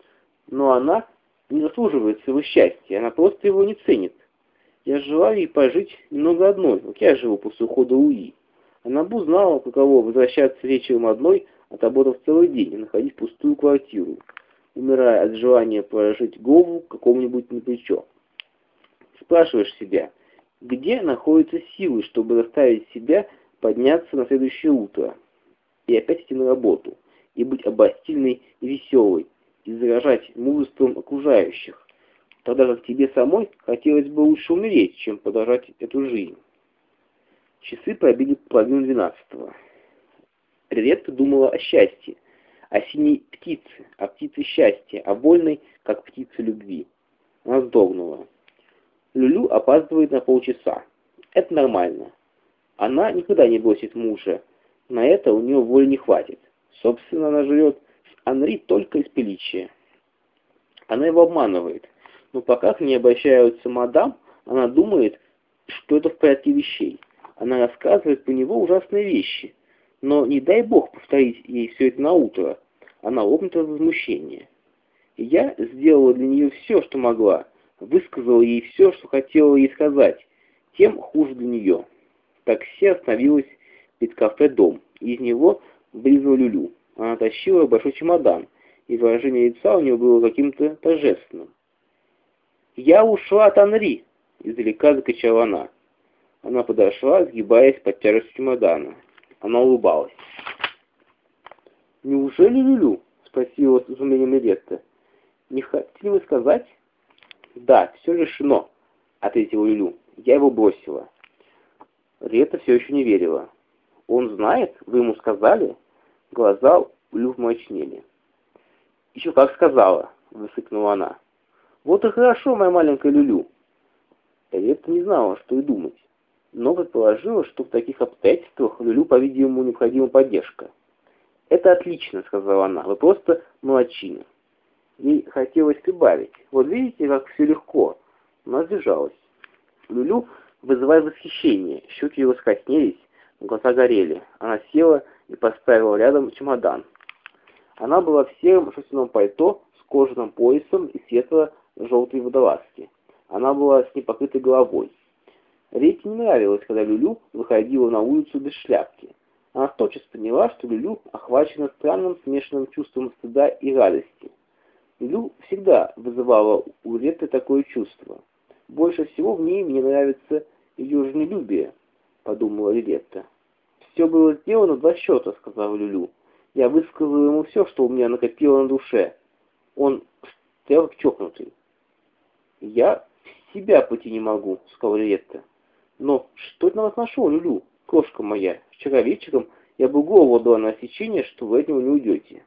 Но она не заслуживает своего счастья, она просто его не ценит. Я желаю ей пожить немного одной, как я живу после ухода Луи. Она бы узнала, каково возвращаться вечером одной, отработав целый день и находить пустую квартиру, умирая от желания положить голову какому-нибудь на плечо. Спрашиваешь себя, где находятся силы, чтобы заставить себя подняться на следующее утро и опять идти на работу, и быть обостильной и веселой, и заражать мужеством окружающих, тогда как тебе самой хотелось бы лучше умереть, чем продолжать эту жизнь. Часы пробили половину двенадцатого. Риетта думала о счастье, о синей птице, о птице счастья, о вольной, как птице любви. Она вздрогнула. Люлю опаздывает на полчаса. Это нормально. Она никогда не бросит мужа. На это у нее воли не хватит. Собственно, она живет с Анри только из приличия. Она его обманывает. Но пока к ней обращаются мадам, она думает, что это в порядке вещей. Она рассказывает про него ужасные вещи. Но не дай бог повторить ей все это на утро. Она лопнет от возмущения. И я сделала для нее все, что могла. Высказала ей все, что хотела ей сказать. Тем хуже для нее. Такси остановилось перед кафе «Дом». Из него вылезла Люлю. Она тащила большой чемодан, и выражение лица у нее было каким-то торжественным. «Я ушла от Анри!» — издалека закричала она. Она подошла, сгибаясь под тяжестью чемодана. Она улыбалась. «Неужели Люлю?» — спросила с изумлением Риетта. «Не хотите ли вы сказать?» «Да, все решено», — ответила Люлю. «Я его бросила». Риетта все еще не верила. «Он знает? Вы ему сказали?» Глаза Люлю мрачнели. «Еще как сказала», — высыкнула она. «Вот и хорошо, моя маленькая Люлю». Риетта не знала, что и думать, но предположила, что в таких обстоятельствах Люлю, по-видимому, необходима поддержка. «Это отлично», — сказала она, — «вы просто молодчина». Ей хотелось прибавить. «Вот видите, как все легко». Она сдержалась. Люлю вызывает восхищение, щеки ее раскраснелись, глаза горели. Она села и поставила рядом чемодан. Она была в сером шерстяном пальто с кожаным поясом и светло-желтой водолазке. Она была с непокрытой головой. Риетте не нравилось, когда Люлю выходила на улицу без шляпки. Она тотчас поняла, что Люлю охвачена странным смешанным чувством стыда и радости. Люлю всегда вызывала у Риетты такое чувство. «Больше всего в ней мне нравится ее жизнелюбие», — подумала Риетта. «Все было сделано в два счета», — сказала Люлю. «Я высказала ему все, что у меня накопило на душе. Он стоял как чокнутый». «Я себя пойти не могу», — сказала Риетта. «Но что это на вас нашло, Люлю, крошка моя? Вчера вечером я бы голову дала на отсечение, что вы от него не уйдете».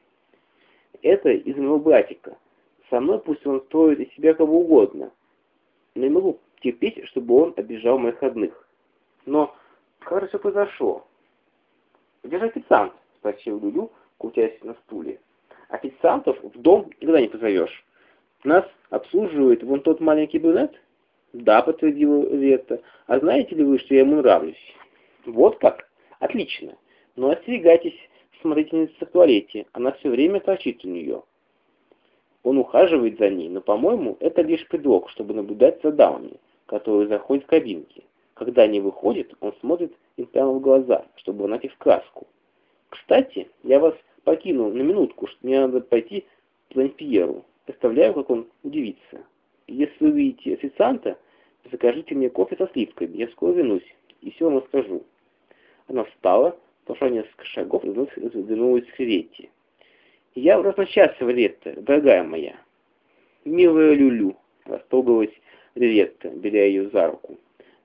«Это из моего братика. Со мной пусть он строит из себя кого угодно. Но не могу терпеть, чтобы он обижал моих родных. Но как же все произошло?» «Где же официант?» — спросил Люлю, крутясь на стуле. «Официантов в дом никогда не позовешь. Нас обслуживает вон тот маленький брюнет?» «Да», — подтвердила Риетта. «А знаете ли вы, что я ему нравлюсь?» «Вот как? Отлично. Но остерегайтесь смотрительницы в туалете. Она все время торчит у нее. Он ухаживает за ней, но, по-моему, это лишь предлог, чтобы наблюдать за дамами, которые заходят в кабинки. Когда они выходят, он смотрит им прямо в глаза, чтобы нагнать их в краску. Кстати, я вас покинул на минутку, что мне надо пойти позвонить Пьеру. Представляю, как он удивится. Если вы видите официанта, закажите мне кофе со сливками, я скоро вернусь и все вам расскажу». Она встала, прошла несколько шагов и вновь вернулась к Риетте. «Я ужасно счастлива, Риетта, дорогая моя». «Милая Люлю», — растрогалась Риетта, беря ее за руку.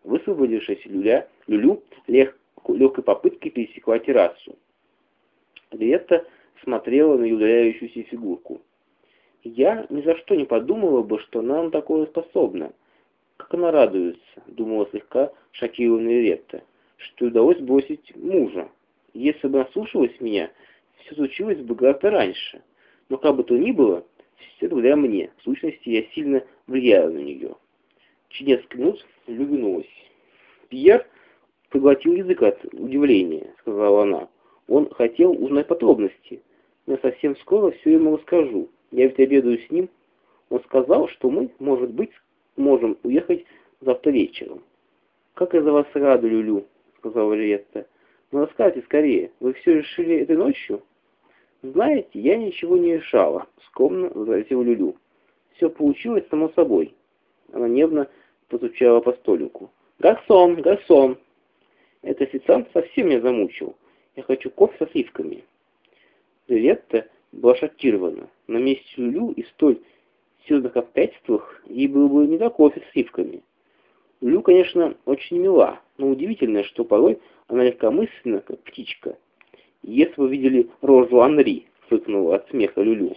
Высвободившись, Люля, Люлю лег, легкой попыткой пересекла террасу. Риетта смотрела на удаляющуюся фигурку. «Я ни за что не подумала бы, что она на такое способна. Как она радуется», — думала слегка шокированная Риетта, — «что удалось бросить мужа. Если бы она слушалась меня, все случилось бы гораздо раньше. Но как бы то ни было, все это благодаря мне. В сущности, я сильно влияю на нее». Через несколько минут влюбнулась. «Пьер проглотил язык от удивления», — сказала она. «Он хотел узнать подробности. Но совсем скоро все ему расскажу. Я ведь обедаю с ним. Он сказал, что мы, может быть, можем уехать завтра вечером». «Как я за вас рада, Люлю», — сказала Риетта. «Но расскажите скорее, вы все решили этой ночью?» «Знаете, я ничего не решала», — скромно возразила Люлю. «Все получилось само собой». Она нервно постучала по столику. «Гарсон! Гарсон! Этот официант совсем меня замучил. Я хочу кофе со сливками». Риетта была шокирована. На месте Люлю и столь серьезных обстоятельствах ей было бы не до кофе с сливками. Люлю, конечно, очень мила, но удивительно, что порой она легкомысленна, как птичка. «Если вы видели рожу Анри», — фыркнула от смеха Люлю.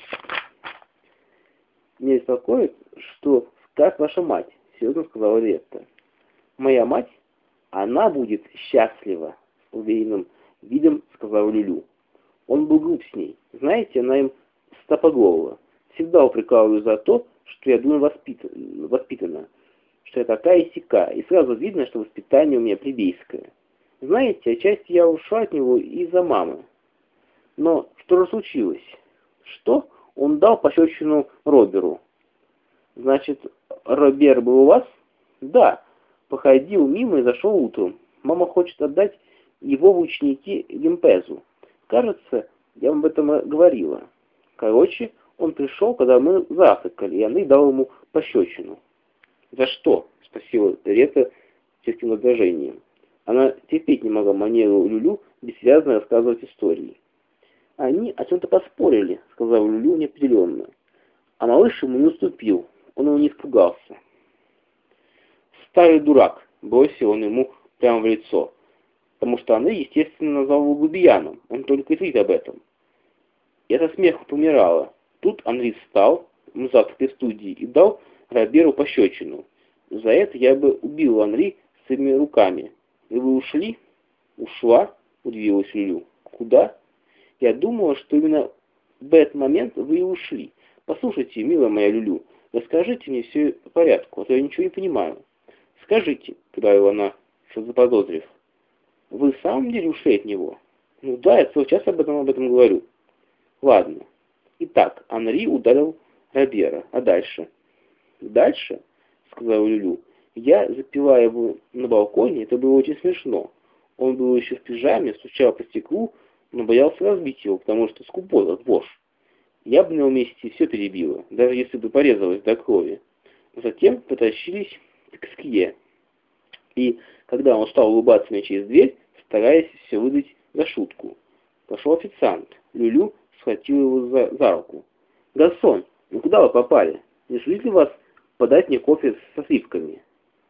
«Меня беспокоит, что как ваша мать», — серьезно сказала Риетта. «Моя мать, она будет счастлива», — с уверенным видом сказала Люлю. Он был груб с ней. Знаете, она им стопоголова. Всегда упрекала ее за то, что я думаю воспитана, воспитана, что я такая и сяка, и сразу видно, что воспитание у меня плебейское. Знаете, отчасти я ушла от него из-за мамы. Но что же случилось? Что? Он дал пощечину Роберу. Значит, Робер был у вас? Да. Походил мимо и зашел утром. Мама хочет отдать его в ученики Гемпезу. Кажется, я вам об этом говорила. Короче, он пришел, когда мы завтракали, и Андрей дал ему пощечину. «За что?» — спросила Риетта с легким раздражением. Она терпеть не могла манеру Люлю бессвязно рассказывать истории. «Они о чем-то поспорили», — сказал Люлю неопределенно. А малыш ему не уступил, он его не испугался. «Старый дурак», — бросил он ему прямо в лицо, потому что Андрей, естественно, назвал его грубияном, он только и говорит об этом. Я со смеху помирала. Тут Андрей встал, мы завтракали в студии, и дал Роберу пощечину. За это я бы убил Анри своими руками. И вы ушли? Ушла, удивилась Люлю. Куда? Я думала, что именно в этот момент вы и ушли. Послушайте, милая моя Люлю, расскажите мне все по порядку, а то я ничего не понимаю. Скажите, прибавила она, что заподозрив. Вы в самом деле ушли от него? Ну да, я целый час об этом, об этом говорю. Ладно. Итак, Анри ударил Робера. А дальше? Дальше, сказала Люлю, я запила его на балконе, это было очень смешно. Он был еще в пижаме, стучал по стеклу, но боялся разбить его, потому что скупой, как вож. Я бы на его месте все перебила, даже если бы порезалась до крови. Затем потащились к ские. И когда он стал улыбаться мне через дверь, стараясь все выдать за шутку, пошел официант. Люлю схватил его за, за руку. «Гарсон, ну куда вы попали? Не судит ли вас подать мне кофе со сливками?»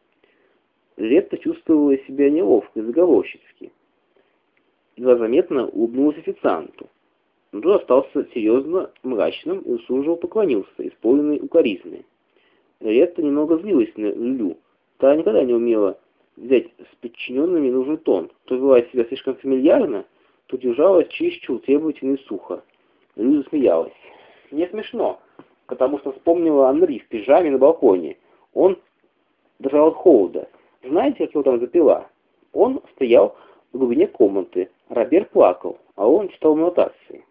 Риетта чувствовала себя неловко и заговорщицки. Едва заметно улыбнулась официанту. Но тот остался серьезно мрачным и услужливо поклонился, исполненный укоризны. Риетта немного злилась на Люлю. Та никогда не умела взять с подчиненными нужный тон. То вела себя слишком фамильярно, то держалась чересчур требовательно и сухо. Люля засмеялась. «Не смешно, потому что вспомнила Анри в пижаме на балконе. Он дрожал от холода. Знаете, как его там запила? Он стоял в глубине комнаты. Робер плакал, а он читал нотации.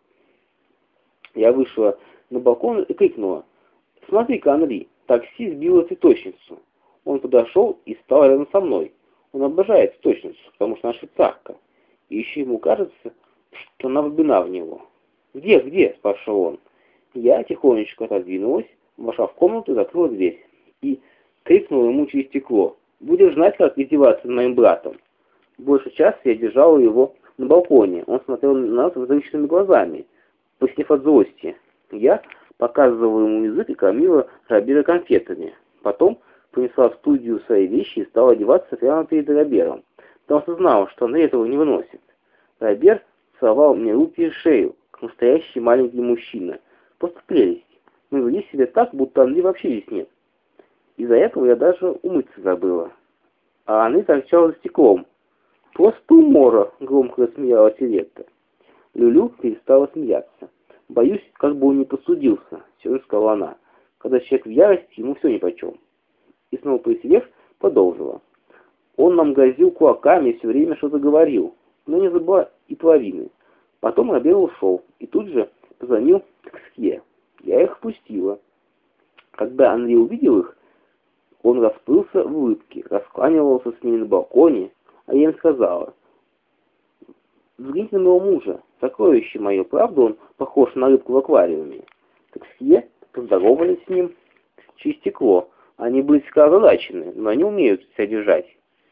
Я вышла на балкон и крикнула: «Смотри-ка, Анри, такси сбило цветочницу». Он подошел и стал рядом со мной. Он обожает цветочницу, потому что она швейцарка. И еще ему кажется, что она влюблена в него. «Где, где?» – спрашивал он. Я тихонечко отодвинулась, вошла в комнату и закрыла дверь. И крикнула ему через стекло: «Будешь знать, как издеваться над моим братом». Больше часа я держала его на балконе. Он смотрел на нас вызывающими глазами, поснев от злости. Я показывала ему язык и кормила Робера конфетами. Потом принесла в студию свои вещи и стала одеваться прямо перед Робером, потому что знала, что Андрей этого не выносит. Робер целовал мне руки и шею, как настоящий маленький мужчина. Просто прелесть. Мы вели себя так, будто Андрей вообще здесь нет. Из-за этого я даже умыться забыла. А Андрей торчал за стеклом. «Просто умора!» — громко рассмеялась Ретта. Люлю перестала смеяться. «Боюсь, как бы он не посудился», — все же сказала она. «Когда человек в ярости, ему все нипочем». И снова присев, продолжила. «Он нам грозил кулаками и все время что-то говорил, но не забыла и половины. Потом Робер ушел, и тут же позвонил к Ске. Я их впустила. Когда Андрей увидел их, он расплылся в улыбке, раскланивался с ними на балконе, а я им сказала: «Взгляните на моего мужа, сокровище мое, правда он похож на рыбку в аквариуме?» Так все поздоровались с ним через стекло. Они были озадачены, но они умеют себя держать.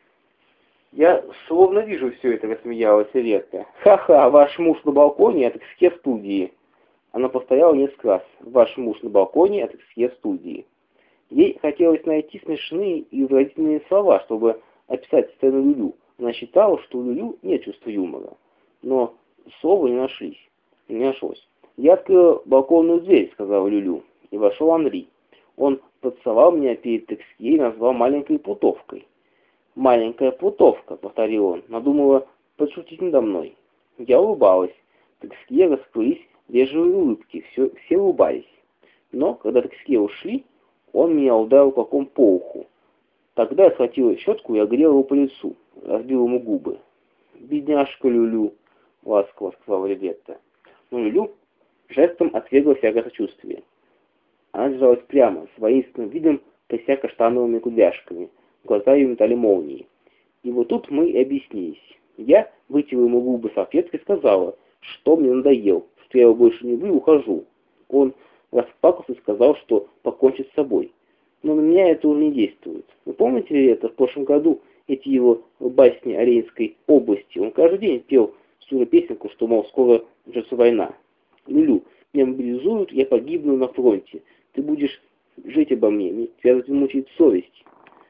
«Я словно вижу все это», — рассмеялась Ретта. «Ха-ха, ваш муж на балконе, а такске в студии». Она повторяла несколько раз: «Ваш муж на балконе, а такске в студии». Ей хотелось найти смешные и выразительные слова, чтобы описать сцену Люлю. Она считала, что у Люлю нет чувства юмора. Но слова не нашлись. Не нашлось. «Я открыла балконную дверь», — сказала Люлю, — и вошел Андрей. Он поцеловал меня перед такске и назвал маленькой плутовкой. «Маленькая плутовка», — повторил он, надумала подшутить надо мной. Я улыбалась. Такске расплылись вежливые улыбки, все, все улыбались. Но, когда такске ушли, он меня ударил кулаком по уху. Тогда я схватила щетку и огрела его по лицу, разбила ему губы. «Бедняжка Люлю», — ласково сказала Ретта. Но Люлю жестом отвергла всякое сочувствие. Она держалась прямо, с воинственным видом, тряся каштановыми кудряшками. Глаза ее метали молнии. И вот тут мы и объяснились. Я вытерла ему губы салфеткой и сказала, что мне надоел, что я его больше не люблю и ухожу. Он расплакался и сказал, что покончит с собой. Но на меня это уже не действует. Вы помните ли это в прошлом году, эти его басни о Рейнской области? Он каждый день пел свою песенку, что, мол, скоро начнется война. «Люлю, меня мобилизуют, я погибну на фронте. Ты будешь жить обо мне, тебя мучает совесть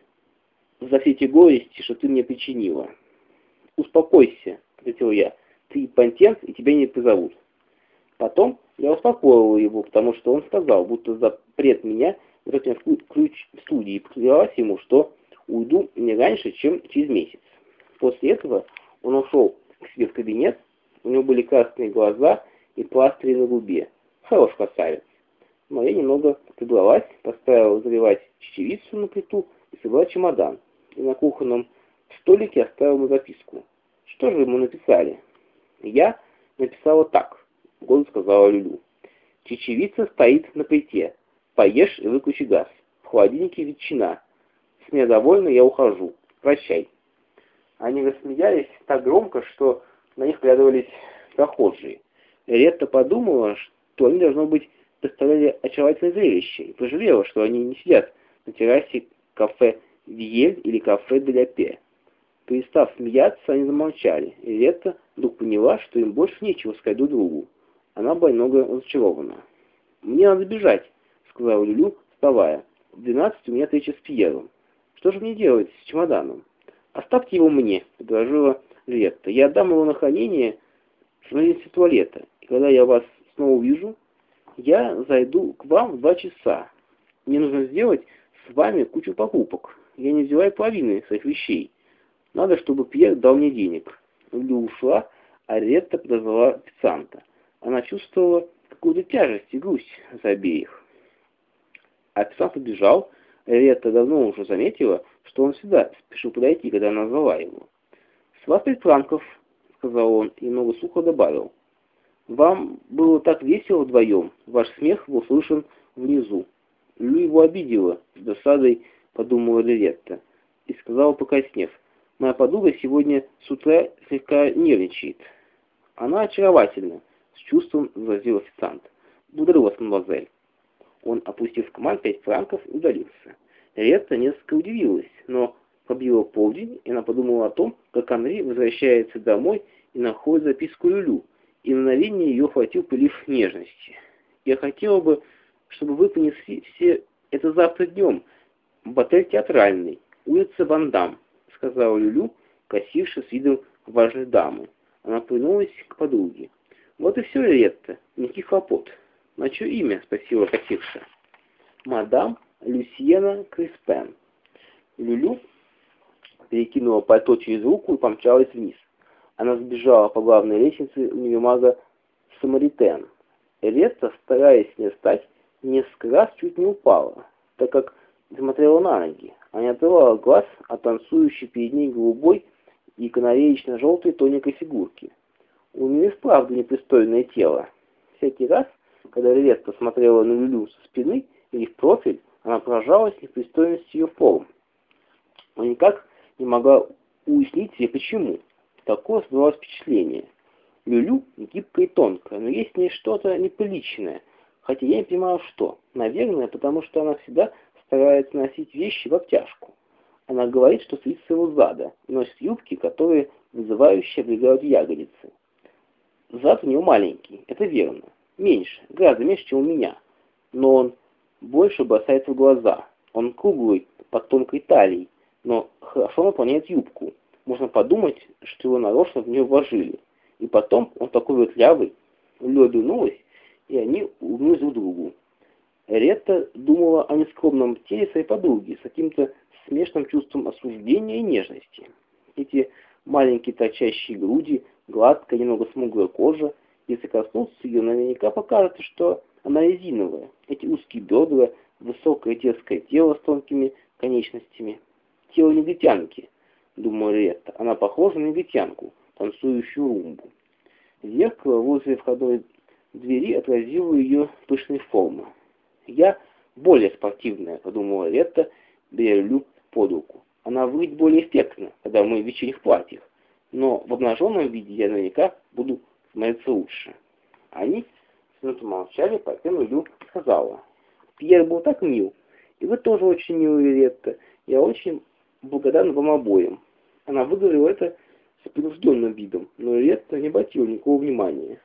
за все эти горести, что ты мне причинила». «Успокойся», — ответил я, — «ты импотент, и тебя не позовут». Потом я успокоил его, потому что он сказал, будто запрет меня взять меня в ключ в студии, и поклялась ему, что уйду не раньше, чем через месяц. После этого он ушел к себе в кабинет, у него были красные глаза и пластыри на губе. Хорош красавец. Но я немного прибралась, поставила заливать чечевицу на плиту и собрала чемодан. И на кухонном столике оставила ему записку. Что же ему написали? Я написала так, гордо сказала Люлю. «Чечевица стоит на плите. Поешь и выключи газ. В холодильнике ветчина. С меня довольна, я ухожу. Прощай». Они рассмеялись так громко, что на них глядывались прохожие. Ретта подумала, что они, должно быть, представляли очаровательное зрелище, и пожалела, что они не сидят на террасе кафе «Виель» или кафе «Де ля Пе». Перестав смеяться, они замолчали, и Ретта вдруг поняла, что им больше нечего сказать друг другу. Она была немного разочарована. «Мне надо бежать», — сказала Люлю, вставая. «В двенадцать у меня встреча с Пьером. Что же мне делать с чемоданом?» «Оставьте его мне», — предложила Ретта. «Я отдам его на хранение в смотрительнице туалета, и когда я вас снова увижу, я зайду к вам в два часа. Мне нужно сделать с вами кучу покупок. Я не взяла и половины своих вещей. Надо, чтобы Пьер дал мне денег». Люлю ушла, а Ретта подозвала официанта. Она чувствовала какую-то тяжесть и грусть за обеих. Официант убежал. Ретта давно уже заметила, что он всегда спешил подойти, когда она звала его. «С вас пять франков», — сказал он, и много сухо добавил. «Вам было так весело вдвоем, ваш смех был слышен внизу». Лю его обидела, с досадой подумала Ретта, и сказала, покраснев: «Моя подруга сегодня с утра слегка нервничает». «Она очаровательна», — с чувством возразил официант. «Благодарю вас, мадемуазель». Он, опустив в карман пять франков, удалился. Ретта несколько удивилась, но пробила полдень, и она подумала о том, как Анри возвращается домой и находит записку Люлю, и на мгновение ее охватил прилив нежности. «Я хотела бы, чтобы вы понесли все это завтра днем, «Ботель театральный, улица Вандам», — сказала Люлю, кассирша с видом важной дамы. Она повернулась к подруге. «Вот и все, Ретта, никаких хлопот». «На чье имя?» — спросила кассирша. «Мадам Люсьена Криспен». Люлю перекинула пальто через руку и помчалась вниз. Она сбежала по главной лестнице универмага Самаритен. Ретта, стараясь не встать, несколько раз чуть не упала, так как смотрела на ноги, а не отрывала глаз от танцующей перед ней голубой и канареечно-желтой тоненькой фигурки. У нее вправду непристойное тело. Всякий раз, когда Ретта смотрела на Люлю со спины или в профиль, она поражалась непристойностью ее форм. Но никак не могла уяснить себе почему. Такое создавалось впечатление. Люлю гибкая и тонкая, но есть в ней что-то неприличное, хотя я не понимаю что. Наверное, потому что она всегда старается носить вещи в обтяжку. Она говорит, что стоит своего зада, и носит юбки, которые вызывающе облегают ягодицы. Зад у него маленький, это верно. Меньше, гораздо меньше, чем у меня. Но он больше бросается в глаза. Он круглый, под тонкой талией, но хорошо наполняет юбку. Можно подумать, что его нарочно в нее вложили. И потом он такой ветлявый. Люля обернулась, и они улыбнулись друг другу. Ретта думала о нескромном теле своей подруги с каким-то смешанным чувством осуждения и нежности. Эти маленькие торчащие груди, гладкая, немного смуглая кожа, если коснуться ее, наверняка покажется, что она резиновая. Эти узкие бедра, высокое детское тело с тонкими конечностями. Тело негритянки, думала Ретта. Она похожа на негритянку, танцующую румбу. Зеркало возле входной двери отразило ее пышные формы. «Я более спортивная», — подумала Ретта, беря Люлю под руку. «Она выглядит более эффектно, когда мы в вечерних платьях, но в обнаженном виде я наверняка буду смотреться лучше». Они с минуту молчали, потом Люлю сказала: «Пьер был так мил, и вы тоже очень милые, Ретта. Я очень благодарна вам обоим». Она выговорила это с принужденным видом, но Ретта не обратила никакого внимания.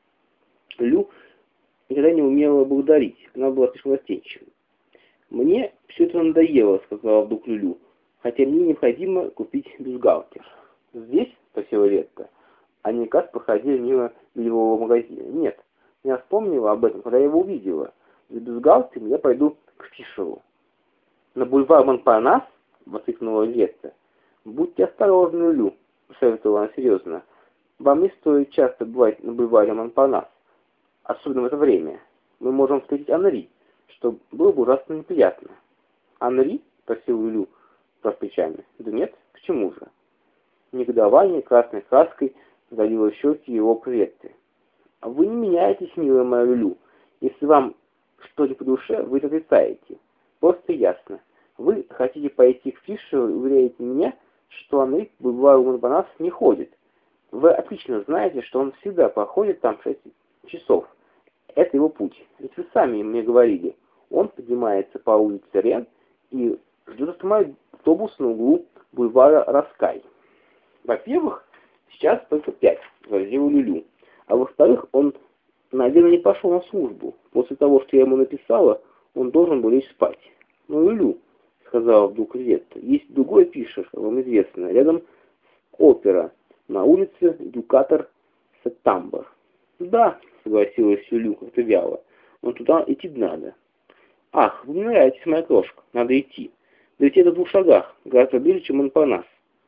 Лю никогда не умела благодарить, она была слишком застенчивой. «Мне все это надоело», — сказала вдруг Люлю, «хотя мне необходимо купить бюстгальтер». «Здесь?» — спросила Ретта. Они как проходили мимо бельевого магазина. «Нет, я вспомнила об этом, когда я его увидела. За бюстгальтером я пойду к Фишеру». «На бульвар Монпарнас?» — воскликнула Ретта. «Будьте осторожны, Люлю», — посоветовала она серьезно. «Вам не стоит часто бывать на бульваре Монпарнас, особенно в это время. Мы можем встретить Анри, что было бы ужасно неприятно». «Анри?» — спросил Люлю, пожав плечами. «Да нет, почему же?» Негодование красной краской залило щеки его Ретты. «Вы не меняетесь, милая моя Люлю. Если вам что-то по душе, вы это отрицаете. Просто ясно. Вы хотите пойти к Фишеру и уверяете меня, что Анри в бульвар Монпарнас не ходит. Вы отлично знаете, что он всегда проходит там шесть часов. Это его путь. Ведь вы сами мне говорили. Он поднимается по улице Рен и ждет автомобиль автобус на углу бульвара Раскай. Во-первых, сейчас только пять, возразила Люлю. А во-вторых, он, наверное, не пошел на службу. После того, что я ему написала, он должен был лечь спать. Ну, Люлю, сказала вдруг Ретта, есть другой Фишер, вам известно, рядом с опера, на улице Дюкатор Сеттамбр. Да, согласилась Люлю как-то вяло, но туда идти надо. Ах, вы мне нравитесь, моя крошка, надо идти. Да ведь это в двух шагах, гораздо ближе, чем Монпарнас.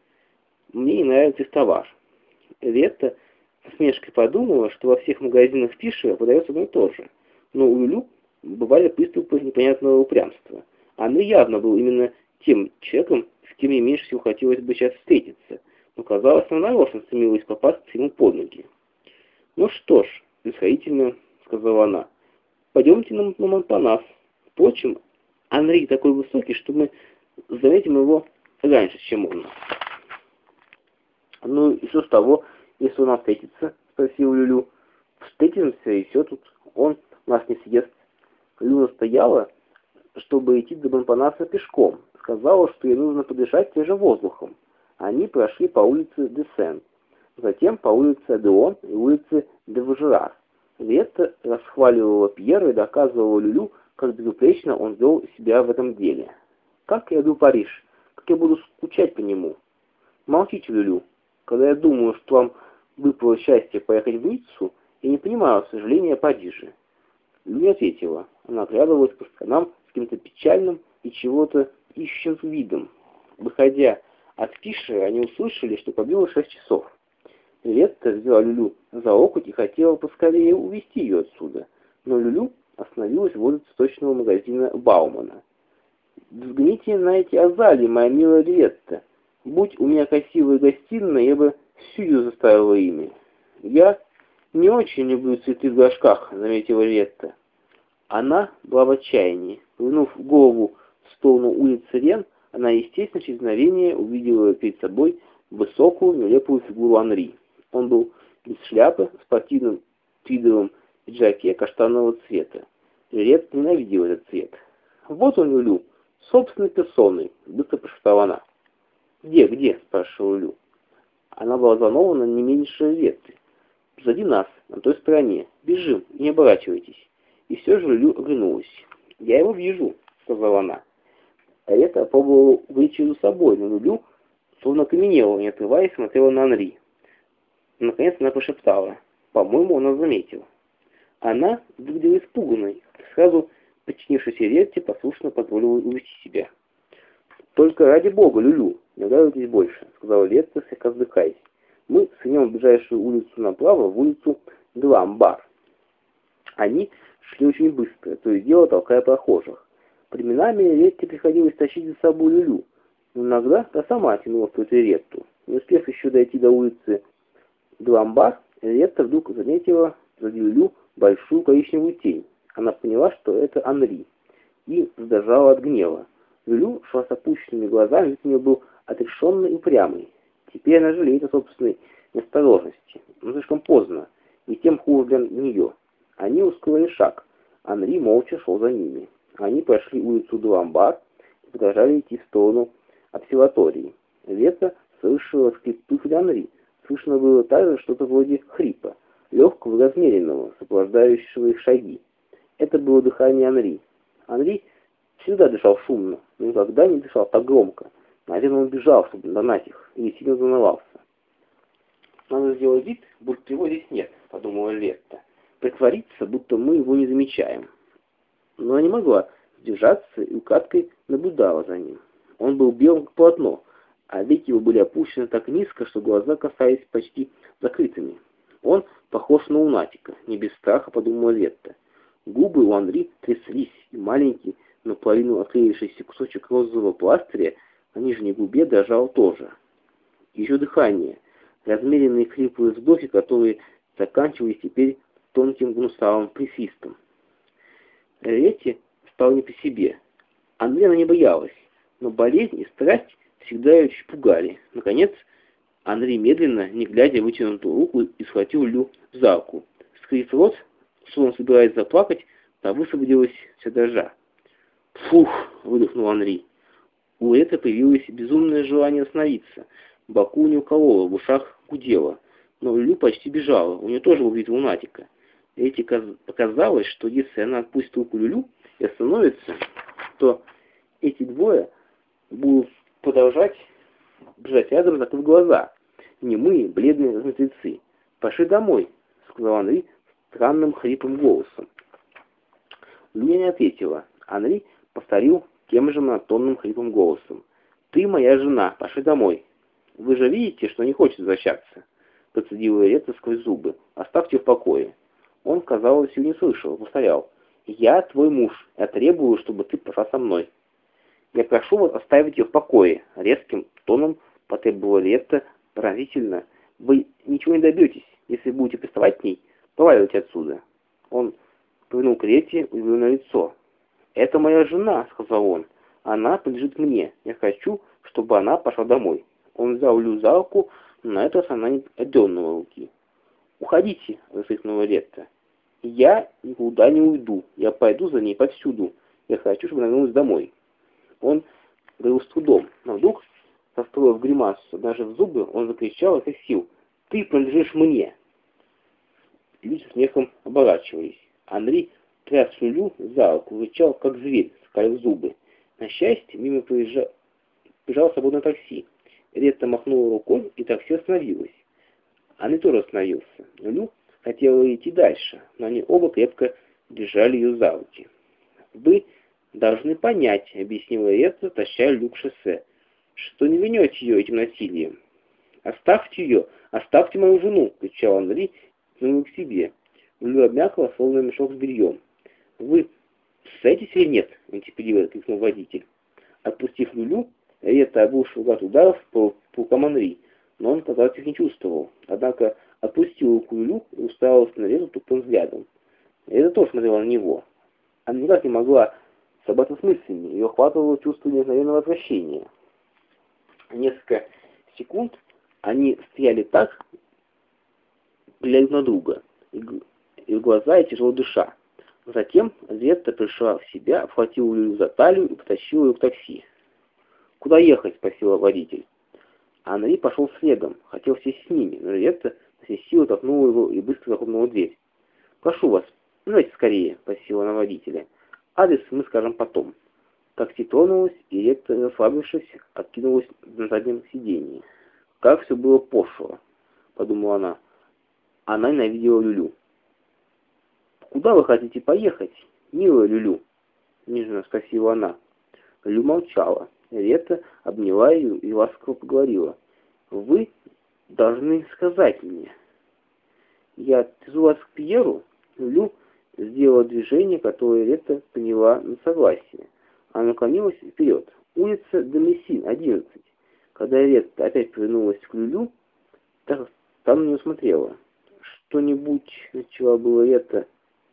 Мне не нравится товар. Ретта с смешкой подумала, что во всех магазинах Фишера продается одно и то же. Но у Люлю бывали приступы непонятного упрямства. Анри явно был именно тем человеком, с кем ей меньше всего хотелось бы сейчас встретиться. Но, казалось, она нарочно стремилась попасться ему под ноги. «Ну что ж, исходительно», — сказала она, — «пойдемте на, на Монпарнас. Впрочем, Анри такой высокий, что мы заметим его раньше, чем он». «Ну и что с того, если он нам встретится?» — спросил Люлю. «Встретимся, и все тут. Он нас не съест». Люлю настояла, чтобы идти до Монпарнаса пешком. Сказала, что ей нужно подышать свежим воздухом. Они прошли по улице де Сен, затем по улице Адеон и улице де Важерар. Ретта расхваливала Пьера и доказывала Люлю, как безупречно он вел себя в этом деле. Как я иду в Париж? Как я буду скучать по нему? Молчите, Люлю. Когда я думаю, что вам выпало счастье поехать в Ниццу, я не понимаю сожаления о Париже. Люлю не ответила. Она оглядывалась по сторонам с каким-то печальным и чего-то ищущим видом. Выходя от Фишера, они услышали, что побило шесть часов. Ретта взяла Люлю за локоть и хотела поскорее увезти ее отсюда. Но Люлю остановилась возле цветочного магазина Баумана. «Взгляните на эти азалии, моя милая Ретта. Будь у меня красивая гостиная, я бы всю ее заставила ими». «Я не очень люблю цветы в горшках», — заметила Ретта. Она была в отчаянии. Повернув голову в сторону улицы Рен, она, естественно, через мгновение увидела перед собой высокую, нелепую фигуру Анри. Он был без шляпы, в спортивном твидовом пиджаке каштанового цвета. Ретта ненавидела этот цвет. «Вот он, Люлю, собственной персоной», — быстро прошептала она. «Где, где?» — спрашивала Люлю. Она была взволнована не меньше Ретты. «Позади нас, на той стороне. Бежим, не оборачивайтесь». И все же Люлю оглянулась. «Я его вижу», — сказала она. Ретта пробовала выйти за собой, но Люлю словно каменела, не отрываясь, смотрела на Анри. Наконец она прошептала. По-моему, она заметила. Она выглядела испуганной, сразу подчинившись Ретте, послушно позволила увести себя. «Только ради бога, Люлю, не угадывайтесь больше», — сказала Ретта, слегка вздыхаясь. «Мы свернем ближайшую улицу направо, в улицу Гламбар». Они шли очень быстро, то и дело толкая прохожих. Временами Ретте приходилось тащить за собой Люлю, но иногда та сама тянула в эту Ретту. Не успев еще дойти до улицы Гламбар, Ретта вдруг заметила сзади Люлю большую коричневую тень. Она поняла, что это Анри, и задрожала от гнева. Люлю шла с опущенными глазами, вид у нее был отрешенный и упрямый. Теперь она жалеет о собственной неосторожности, но слишком поздно, и тем хуже для нее. Они ускорили шаг. Анри молча шел за ними. Они прошли улицу Гламбар и продолжали идти в сторону обсерватории. Ретта слышала скрип туфель Анри. Слышно было также что-то вроде хрипа, легкого и размеренного, сопровождающего их шаги. Это было дыхание Анри. Анри всегда дышал шумно, но никогда не дышал так громко. Наверное, он бежал, чтобы догнать их, или сильно волновался. «Надо сделать вид, будто его здесь нет», — подумала Ретта. «Притвориться, будто мы его не замечаем». Но она не могла сдержаться и украдкой наблюдала за ним. Он был белым, как полотно, а веки его были опущены так низко, что глаза касались почти закрытыми. Он похож на лунатика, не без страха, подумала Ретта. Губы у Анри тряслись, и маленький, наполовину отклеившийся кусочек розового пластыря на нижней губе дрожал тоже. Еще дыхание, размеренные хриплые вздохи, которые заканчивались теперь тонким гнусавым присвистом. Ретте стало не по себе. Анри она не боялась, но болезнь и страсть всегда ее очень пугали. Наконец, Анри медленно, не глядя, вытянул ту руку и схватил Лю за руку. Скрив рот, словно собираясь заплакать, та высвободилась вся дрожа. «Фух!» — выдохнул Анри. У Ретты появилось безумное желание остановиться. В боку у нее кололо, в ушах гудело. Но Лю почти бежала, у нее тоже был вид лунатика. Ретте показалось, что если она отпустит руку Люлю и остановится, то эти двое будут продолжать бежать рядом, закрыв глаза. Немые, бледные мертвецы. «Пошли домой», — сказал Анри странным хриплым голосом. Люля не ответила. Анри повторил тем же монотонным хриплым голосом. «Ты моя жена, пошли домой». «Вы же видите, что не хочет возвращаться», — процедила Ретта сквозь зубы. «Оставьте в покое». Он, казалось, ее не слышал, повторял. «Я твой муж, я требую, чтобы ты пошла со мной». «Я прошу вас оставить ее в покое», — резким тоном потребовала Ретта поразительно. «Вы ничего не добьетесь, если будете приставать к ней. Проваливайте отсюда». Он повернул к Ретте удивленное лицо. «Это моя жена», — сказал он. «Она принадлежит мне. Я хочу, чтобы она пошла домой». Он взял Лю за руку, но на этот раз она не отдернула руки. «Уходите», — воскликнула Ретта. «Я никуда не уйду. Я пойду за ней повсюду. Я хочу, чтобы она вернулась домой». Он говорил с трудом, но вдруг, состроив гримасу, даже в зубы, он закричал и сил: «Ты принадлежишь мне!» Люди смехом оборачивались. Анри тряс Лю за руку, рычал, как зверь, скалив зубы. На счастье, мимо проезжало, проезжало свободное такси. Ретта махнула рукой, и такси остановилось. Анри тоже остановился. Лю хотела идти дальше, но они оба крепко держали ее за руки. «Вы должны понять», — объяснила Ретта, таща Лю к шоссе, — «что не винете ее этим насилием». «Оставьте ее! Оставьте мою жену!» — кричал Анри, тянул к себе. Лю обмякла, словно мешок с бельем. «Вы ссоритесь или нет?» — нетерпеливо крикнул водитель. Отпустив Люлю, Ретта обрушил гад ударов по рукам Анри, но он, казалось, их не чувствовал. Однако отпустил руку Люлю и уставился на Ретту тупым взглядом. Ретта тоже смотрела на него. Она никак не могла собраться с мыслями, ее охватывало чувство необыкновенного отвращения. Несколько секунд они стояли так, глядя на друга, и в глаза, и тяжело дыша. Затем Ретта пришла в себя, обхватила Люлю за талию и потащила ее к такси. «Куда ехать?» — спросила водитель. Анри пошел следом, хотел сесть с ними, но Ретта со всей силы толкнула его и быстро захлопнула дверь. «Прошу вас, давайте скорее», — просила она водителя. «Адрес мы скажем потом». Такси тронулось, и Ретта, расслабившись, откинулась на заднем сиденье. «Как все было пошло», — подумала она. Она ненавидела Люлю. «Куда вы хотите поехать, милая Люлю?» — нежно спросила она. Лю молчала. Ретта обняла ее и ласково поговорила. «Вы должны сказать мне». «Я отвезу вас к Пьеру?» Лю сделала движение, которое Ретта поняла на согласие. Она наклонилась вперед. «Улица Домесин, одиннадцать». Когда Ретта опять повернулась к Люлю, так там на нее смотрела. «Что-нибудь...» — начала было Ретта.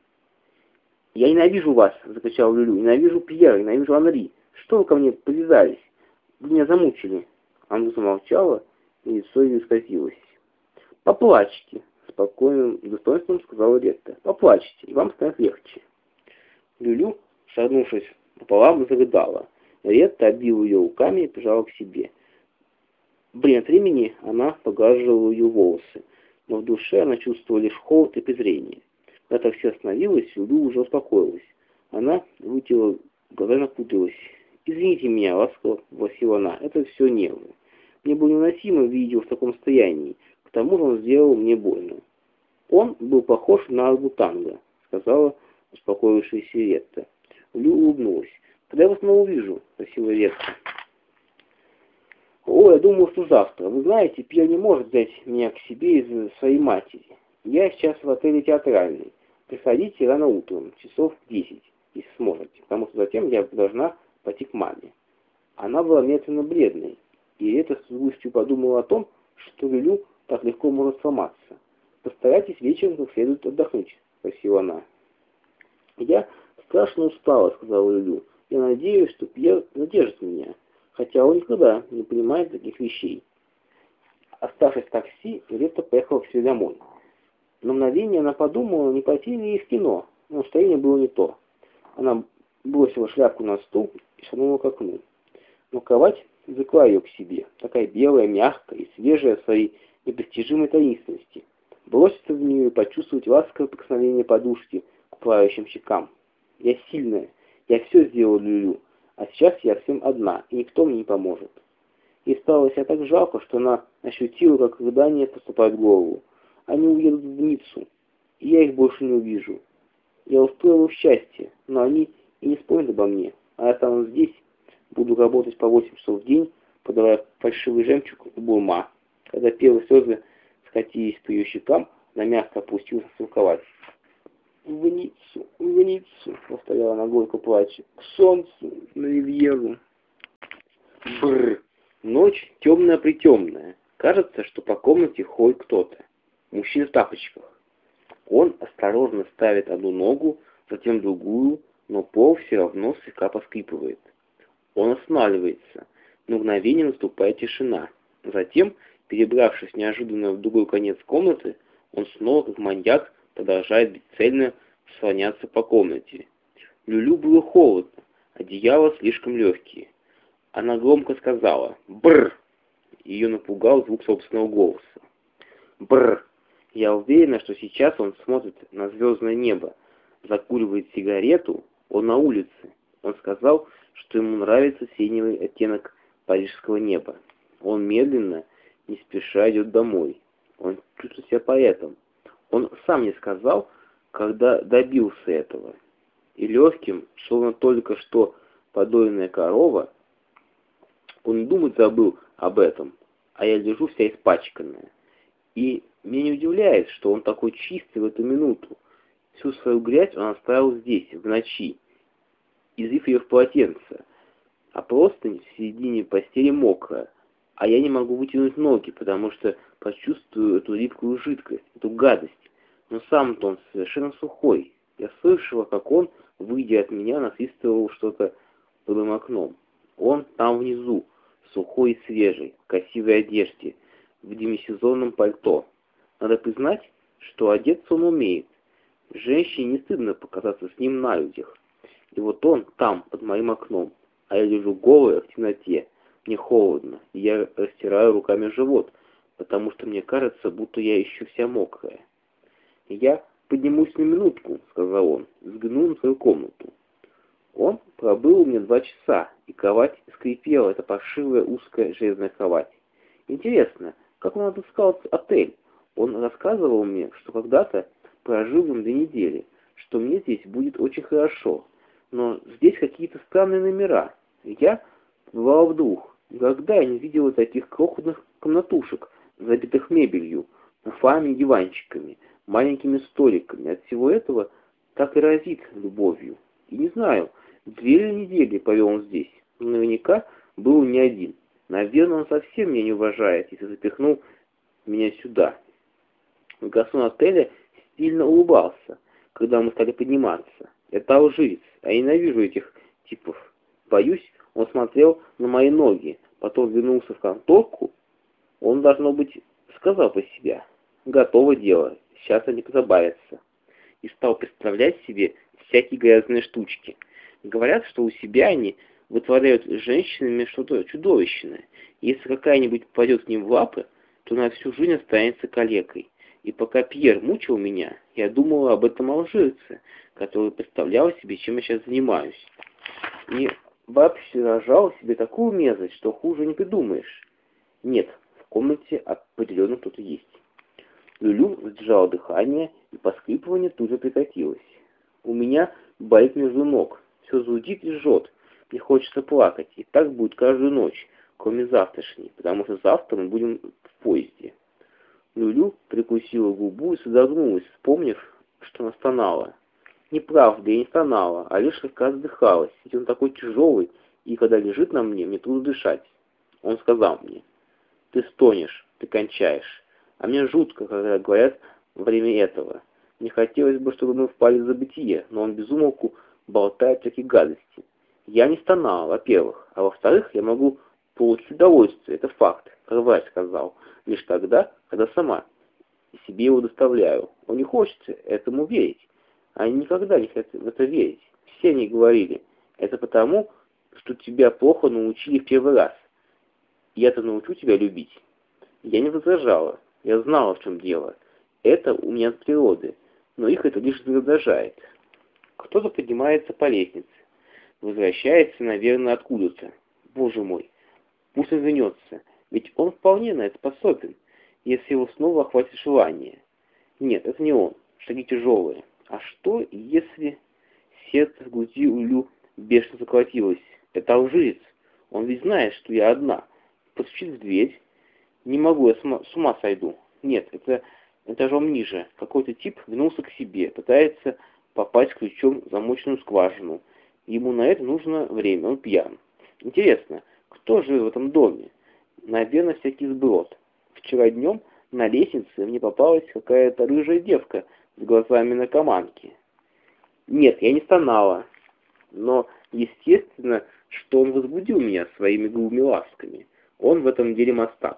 «Я ненавижу вас!» — закричал Люлю. «Ненавижу Пьера, ненавижу Анри! Что вы ко мне привязались? Вы меня замучили!» Она замолчала, и лицо ее исказилось. «Поплачьте!» — спокойным достоинством сказала Ретта. «Поплачьте, и вам станет легче!» Люлю, согнувшись пополам, зарыдала. Ретта обвила ее руками и прижала к себе. Время от времени она поглаживала ее волосы, но в душе она чувствовала лишь холод и презрение. Когда такси остановилось, Люлю уже успокоилась. Она вытерла глаза и напуталась. «Извините меня, ласково попросила она, это все нервы. Мне было невыносимо видеть его в таком состоянии. К тому же он сделал мне больно». «Он был похож на орангутанга», — сказала успокоившаяся Ретта. Лю улыбнулась. «Когда я вас снова увижу?» — спросила Ретта. «О, я думал, что завтра. Вы знаете, Пьер не может взять меня к себе из-за своей матери. Я сейчас в отеле «Театральный». Приходите рано утром, часов в десять, если сможете, потому что затем я должна пойти к маме». Она была мертвенно бледной, и это с грустью подумала о том, что Люлю так легко может сломаться. «Постарайтесь вечером как следует отдохнуть», — спросила она. «Я страшно устала», — сказала Люлю. «Я надеюсь, что Пьер задержит меня, хотя он никогда не понимает таких вещей». Оставшись в такси, Ретта поехала к себе домой. На мгновение она подумала, не пойти ли ей в кино, но настроение было не то. Она бросила шляпку на стул и шагнула к окну. Но кровать завлекла ее к себе, такая белая, мягкая и свежая в своей непостижимой таинственности. Броситься в нее и почувствовать ласковое прикосновение подушки к плавающим щекам. «Я сильная, я все сделала для Люлю, а сейчас я всем одна, и никто мне не поможет». Ей стало себя так жалко, что она ощутила, как рыдания поступают в голову. «Они уедут в Ниццу, и я их больше не увижу. Я устроила счастье, но они и не вспомнят обо мне, а я останусь здесь, буду работать по восемь часов в день, подавая фальшивый жемчуг и бурма». Когда первые слезы скатились по ее щекам, она мягко опустилась на кровать. «В Ниццу, в Ниццу», — повторяла она горько плача, — «к солнцу, на ривьеру». Бррр. Ночь темная-притемная. Кажется, что по комнате ходит кто-то. Мужчина в тапочках. Он осторожно ставит одну ногу, затем другую, но пол все равно слегка поскрипывает. Он останавливается. На мгновение наступает тишина. Затем, перебравшись неожиданно в другой конец комнаты, он снова, как маньяк, продолжает бесцельно слоняться по комнате. Люлю было холодно, одеяла слишком легкие. Она громко сказала «Бррр!». Ее напугал звук собственного голоса. «Бррр!». Я уверена, что сейчас он смотрит на звездное небо, закуривает сигарету, он на улице. Он сказал, что ему нравится синевый оттенок парижского неба. Он медленно, не спеша идет домой. Он чувствует себя поэтом. Он сам мне сказал, когда добился этого. И легким, словно только что подоенная корова, он думать забыл об этом, а я лежу вся испачканная. И меня не удивляет, что он такой чистый в эту минуту. Всю свою грязь он оставил здесь, в ночи, излив ее в полотенце, а простынь в середине постели мокрая, а я не могу вытянуть ноги, потому что почувствую эту липкую жидкость, эту гадость. Но сам-то он совершенно сухой. Я слышала, как он, выйдя от меня, насвистывал что-то под моим окном. Он там внизу, сухой и свежий, в красивой одежде, в демисезонном пальто. Надо признать, что одеться он умеет. Женщине не стыдно показаться с ним на людях. И вот он там, под моим окном, а я лежу голая в темноте. Мне холодно, и я растираю руками живот, потому что мне кажется, будто я еще вся мокрая. «Я поднимусь на минутку», — сказал он, — взглянул на свою комнату. Он пробыл у меня два часа, и кровать скрипела, эта паршивая узкая железная кровать. Интересно, как он отыскал отель? Он рассказывал мне, что когда-то прожил в две недели, что мне здесь будет очень хорошо, но здесь какие-то странные номера. Я бывал в двух. Никогда я не видел таких крохотных комнатушек, забитых мебелью, шкафами и диванчиками, маленькими столиками. От всего этого так и разит любовью. И не знаю, две ли недели провел он здесь, но наверняка был не один. Наверное, он совсем меня не уважает, если запихнул меня сюда. Гарсон отеля стильно улыбался, когда мы стали подниматься. Это лжец, а я ненавижу этих типов. Боюсь, он смотрел на мои ноги, потом вернулся в конторку. Он, должно быть, сказал про себя: «Готово дело, сейчас они позабавятся». И стал представлять себе всякие грязные штучки. Говорят, что у себя они вытворяют с женщинами что-то чудовищное. Если какая-нибудь попадет к ним в лапы, то на всю жизнь останется калекой. И пока Пьер мучил меня, я думала об этом алжирце, который представлял себе, чем я сейчас занимаюсь. И вообще рожал себе такую мерзость, что хуже не придумаешь. Нет, в комнате определенно кто-то есть. Люлю сдержала дыхание, и поскрипывание тут же прекратилось. У меня болит между ног, все зудит и жжет. Мне хочется плакать, и так будет каждую ночь, кроме завтрашней, потому что завтра мы будем в поезде. Люлю прикусила губу и содрогнулась, вспомнив, что она стонала. Неправда, я не стонала, а лишь слегка вздыхалась, ведь он такой тяжелый, и когда лежит на мне, мне трудно дышать. Он сказал мне: «Ты стонешь, ты кончаешь». А мне жутко, когда говорят во время этого. Мне хотелось бы, чтобы мы впали в забытие, но он без умолку болтает всякие гадости. Я не стонала, во-первых, а во-вторых, я могу получить удовольствие, это факт, как врач сказал, лишь тогда, когда сама себе его доставляю. Он не хочет этому верить. Они никогда не хотят в это верить. Все они говорили: это потому, что тебя плохо научили в первый раз. Я-то научу тебя любить. Я не возражала. Я знала, в чем дело. Это у меня от природы, но их это лишь раздражает. Кто-то поднимается по лестнице. Возвращается, наверное, откуда-то. Боже мой, пусть он вернется, ведь он вполне на это способен, если его снова охватит желание. Нет, это не он. Шаги тяжелые. А что, если сердце в груди у Лю бешено заколотилось? Это лжец. Он ведь знает, что я одна. Постучит в дверь. Не могу, я с ума сойду. Нет, это этажом ниже. Какой-то тип вернулся к себе, пытается попасть ключом в замочную скважину. Ему на это нужно время, он пьян. Интересно, кто живет в этом доме? Наверное, всякий сброд. Вчера днем на лестнице мне попалась какая-то рыжая девка с глазами наркоманки. Нет, я не стонала, но естественно, что он возбудил меня своими грубыми ласками. Он в этом деле мастак.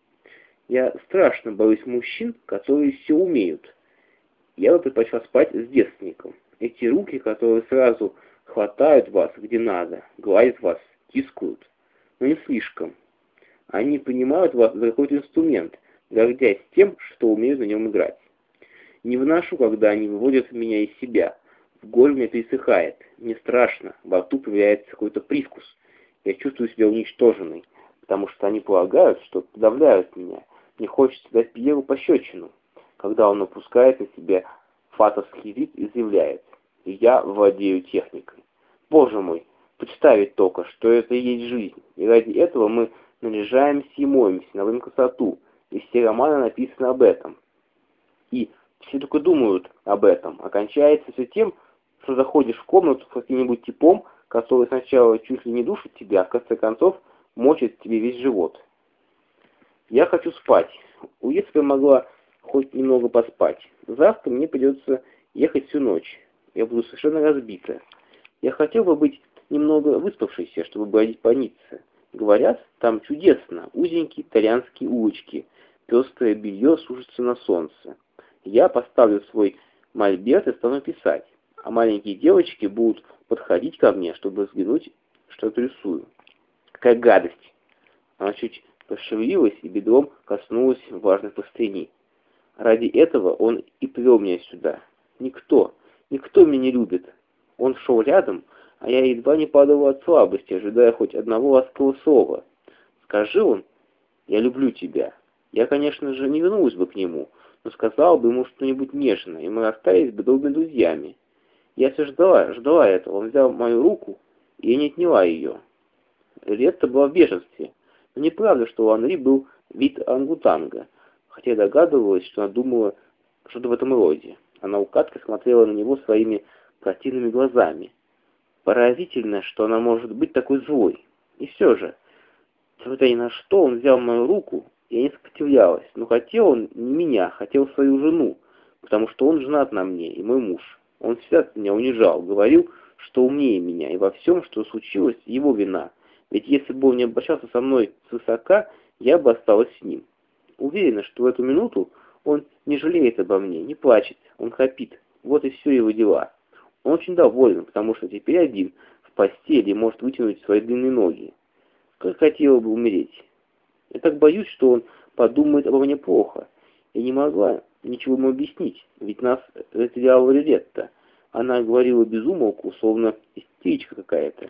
Я страшно боюсь мужчин, которые все умеют. Я бы предпочла спать с девственником. Эти руки, которые сразу хватают вас где надо, гладят вас, тискают. Но не слишком. Они принимают вас за какой-то инструмент, гордясь тем, что умеют на нем играть. Не выношу, когда они выводят меня из себя, В горле пересыхает. Мне страшно. Во рту появляется какой-то привкус. Я чувствую себя уничтоженной, потому что они полагают, что подавляют меня. Мне хочется дать Пьеру пощечину, когда он опускает на себя фатовский вид и заявляет: «Я владею техникой». Боже мой, представить только, что это и есть жизнь. И ради этого мы наряжаемся и моемся, наводим красоту. И все романы написаны об этом. И все только думают об этом. Окончается все тем, что заходишь в комнату с каким-нибудь типом, который сначала чуть ли не душит тебя, а в конце концов мочит тебе весь живот. Я хочу спать. Если бы я могла хоть немного поспать. Завтра мне придется ехать всю ночь. Я буду совершенно разбита. Я хотел бы быть немного выспавшейся, чтобы бродить по Ницце. Говорят, там чудесно. Узенькие итальянские улочки. Пестрое белье сушится на солнце. Я поставлю свой мольберт и стану писать. А маленькие девочки будут подходить ко мне, чтобы взглянуть, что я рисую. Какая гадость! Она чуть пошевелилась и бедром коснулась важной простыни. Ради этого он и привел меня сюда. Никто, никто меня не любит. Он шел рядом, а я едва не падала от слабости, ожидая хоть одного ласкового слова. Скажи он: «Я люблю тебя». Я, конечно же, не вернулась бы к нему, но сказала бы ему что-нибудь нежное, и мы остались бы добрыми друзьями. Я все ждала, ждала этого. Он взял мою руку, и я не отняла ее. Ретта была в бешенстве. Но неправда, что у Анри был вид орангутанга, хотя я догадывалась, что она думала что-то в этом роде. Она украдкой смотрела на него своими противными глазами. Поразительно, что она может быть такой злой. И все же, несмотря ни на что, он взял мою руку, и я не сопротивлялась. Но хотел он не меня, хотел свою жену, потому что он женат на мне, и мой муж. Он всегда меня унижал, говорил, что умнее меня, и во всем, что случилось, его вина. Ведь если бы он не обращался со мной свысока, я бы осталась с ним. Уверена, что в эту минуту он не жалеет обо мне, не плачет, он храпит. Вот и все его дела. Он очень доволен, потому что теперь один, в постели, может вытянуть свои длинные ноги. Как хотела бы умереть. Я так боюсь, что он подумает обо мне плохо. Я не могла ничего ему объяснить, ведь нас разделяла Ретта. Она говорила без умолку, словно истеричка какая-то.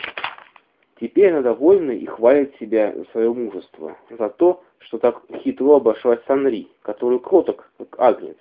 Теперь она довольна и хвалит себя за свое мужество, за то, что так хитро обошлась с Анри, который кроток, как агнец.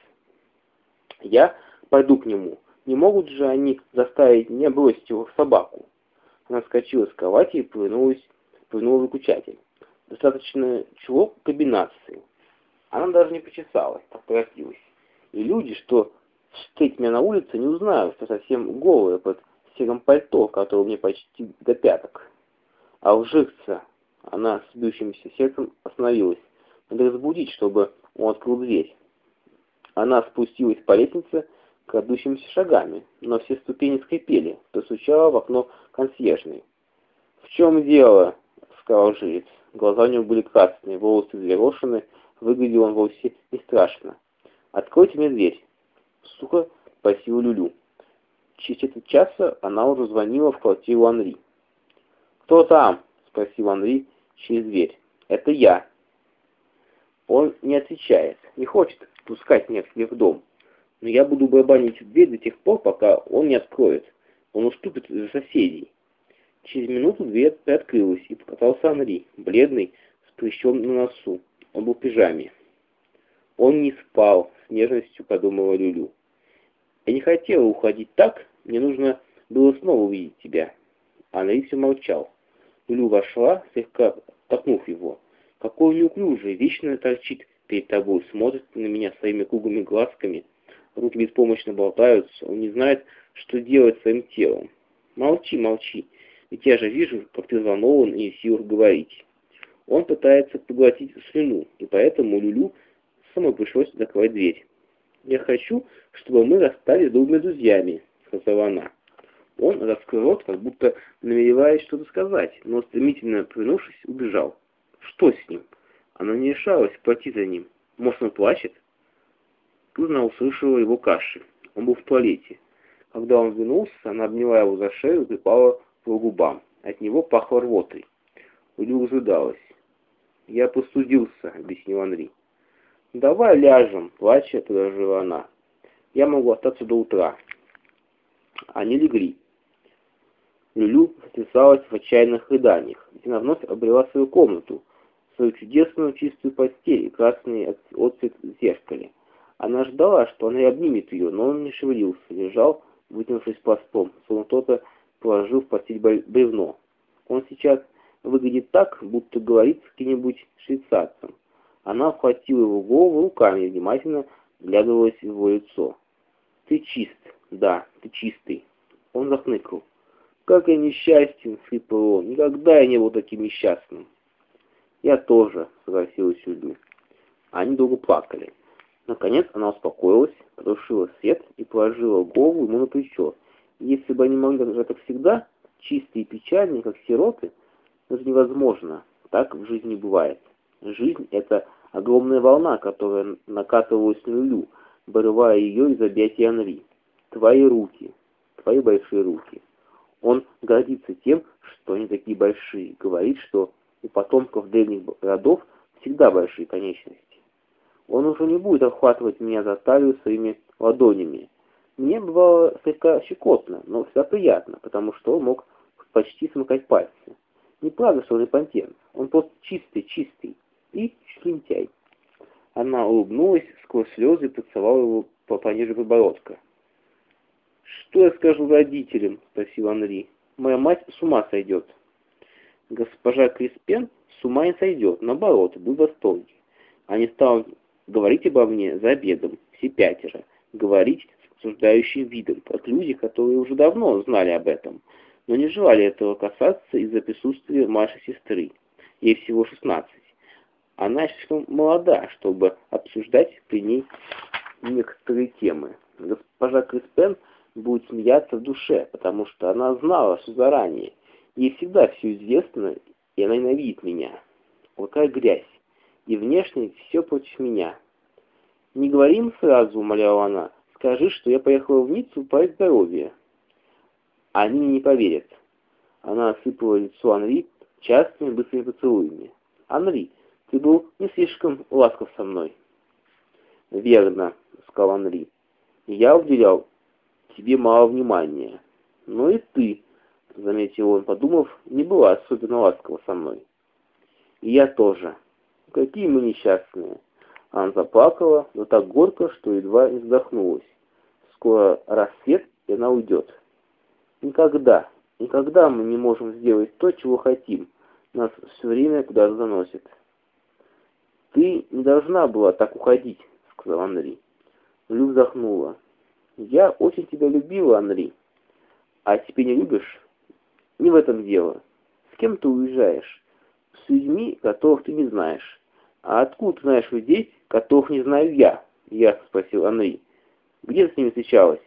Я пойду к нему. Не могут же они заставить меня бросить его в собаку? Она вскочила с кровати и повернулась, повернула выключатель. Достаточно чего комбинации. Она даже не почесалась, так торопилась. И люди, что встретят меня на улице, не узнают, что совсем голая под серым пальто, которое мне почти до пяток. А лжица, она с бьющимся сердцем остановилась. Надо разбудить, чтобы он открыл дверь. Она спустилась по лестнице крадущимися шагами, но все ступени скрипели, кто стучала в окно консьержной. «В чем дело?» — сказал жрец. Глаза у него были красные, волосы взъерошены, выглядел он вовсе не страшно. «Откройте мне дверь!» — сухо просила Люлю. Через четверть часа она уже звонила в квартиру Анри. «Кто там?» — спросил Анри через дверь. «Это я». Он не отвечает, не хочет пускать меня к себе в дом. Но я буду барабанить в дверь до тех пор, пока он не откроет. Он уступит за соседей. Через минуту дверь приоткрылась, и показался Анри, бледный, с прыщом на носу. Он был в пижаме. «Он не спал», — с нежностью подумала Люлю. «Я не хотела уходить так, мне нужно было снова увидеть тебя». Анри все молчал. Люлю вошла, слегка толкнув его. «Какой неуклюжий, вечно торчит перед тобой, смотрит на меня своими круглыми глазками. Руки беспомощно болтаются, он не знает, что делать своим телом. Молчи, молчи, ведь я же вижу, как ты взволнован и не в силах говорить». Он пытается поглотить слюну, и поэтому Люлю самой пришлось закрывать дверь. «Я хочу, чтобы мы расстались добрыми друзьями», — сказала она. Он раскрыл рот, как будто намереваясь что-то сказать, но стремительно повернувшись, убежал. Что с ним? Она не решалась пойти за ним. Может, он плачет? Тут она услышала его кашель. Он был в туалете. Когда он вернулся, она обняла его за шею и припала по губам. От него пахло рвотой. Люлю разрыдалась. «Я простудился», — объяснил Анри. «Давай ляжем», — плача предложила она. «Я могу остаться до утра». Они легли. Люлю сотрясалась в отчаянных рыданиях, ведь она вновь обрела свою комнату, свою чудесную чистую постель и красный отцвет в зеркале. Она ждала, что она и обнимет ее, но он не шевелился, лежал, вытянувшись пластом, словно кто-то положил в постель бревно. Он сейчас выглядит так, будто говорит с каким-нибудь швейцарцем. Она вхватила его голову руками и внимательно вглядывалась в его лицо. «Ты чист, да, ты чистый». Он захныкал. «Как я несчастен!» — сыпал он. «Никогда я не был таким несчастным!» «Я тоже», — согласилась Люлю. Они долго плакали. Наконец она успокоилась, потушила свет и положила голову ему на плечо. Если бы они могли держать так всегда, чистые и печальные, как сироты, это невозможно. Так в жизни бывает. Жизнь — это огромная волна, которая накатывалась на Люлю, вырывая ее из объятий Анри. Твои руки, твои большие руки. Он гордится тем, что они такие большие, говорит, что у потомков древних родов всегда большие конечности. Он уже не будет обхватывать меня за талию своими ладонями. Мне бывало слегка щекотно, но всегда приятно, потому что он мог почти смыкать пальцы. Неправда, что он импотент. Он просто чистый, чистый и шлентяй. Она улыбнулась сквозь слезы и поцеловала его по пониже подбородка. «Что я скажу родителям?» — спросил Анри. «Моя мать с ума сойдет». Госпожа Криспен с ума не сойдет, наоборот, будет в восторге. Они станут говорить обо мне за обедом, все пятеро, говорить с осуждающим видом, как люди, которые уже давно знали об этом, но не желали этого касаться из-за присутствия младшей сестры. Ей всего шестнадцать. Она слишком молода, чтобы обсуждать при ней некоторые темы. Госпожа Криспен будет смеяться в душе, потому что она знала все заранее. Ей всегда все известно, и она ненавидит меня. Какая грязь. И внешне все против меня. «Не говори им сразу», — умоляла она. «Скажи, что я поехала в Ниццу по здоровью». Они мне не поверят. Она осыпала лицо Анри частыми быстрыми поцелуями. «Анри, ты был не слишком ласков со мной». «Верно», — сказал Анри. «Я уделял тебе мало внимания. Но и ты», — заметил он, подумав, — «не была особенно ласкова со мной». «И я тоже. Какие мы несчастные». Она заплакала, но так горько, что едва не вздохнулась. Скоро рассвет, и она уйдет. Никогда, никогда мы не можем сделать то, чего хотим. Нас все время куда-то заносит. «Ты не должна была так уходить», — сказал Анри. Лю вздохнула. «Я очень тебя любила, Анри. А теперь не любишь? Не в этом дело. С кем ты уезжаешь? С людьми, которых ты не знаешь. А откуда ты знаешь людей, которых не знаю я?» — я спросил Анри. «Где ты с ними встречалась?»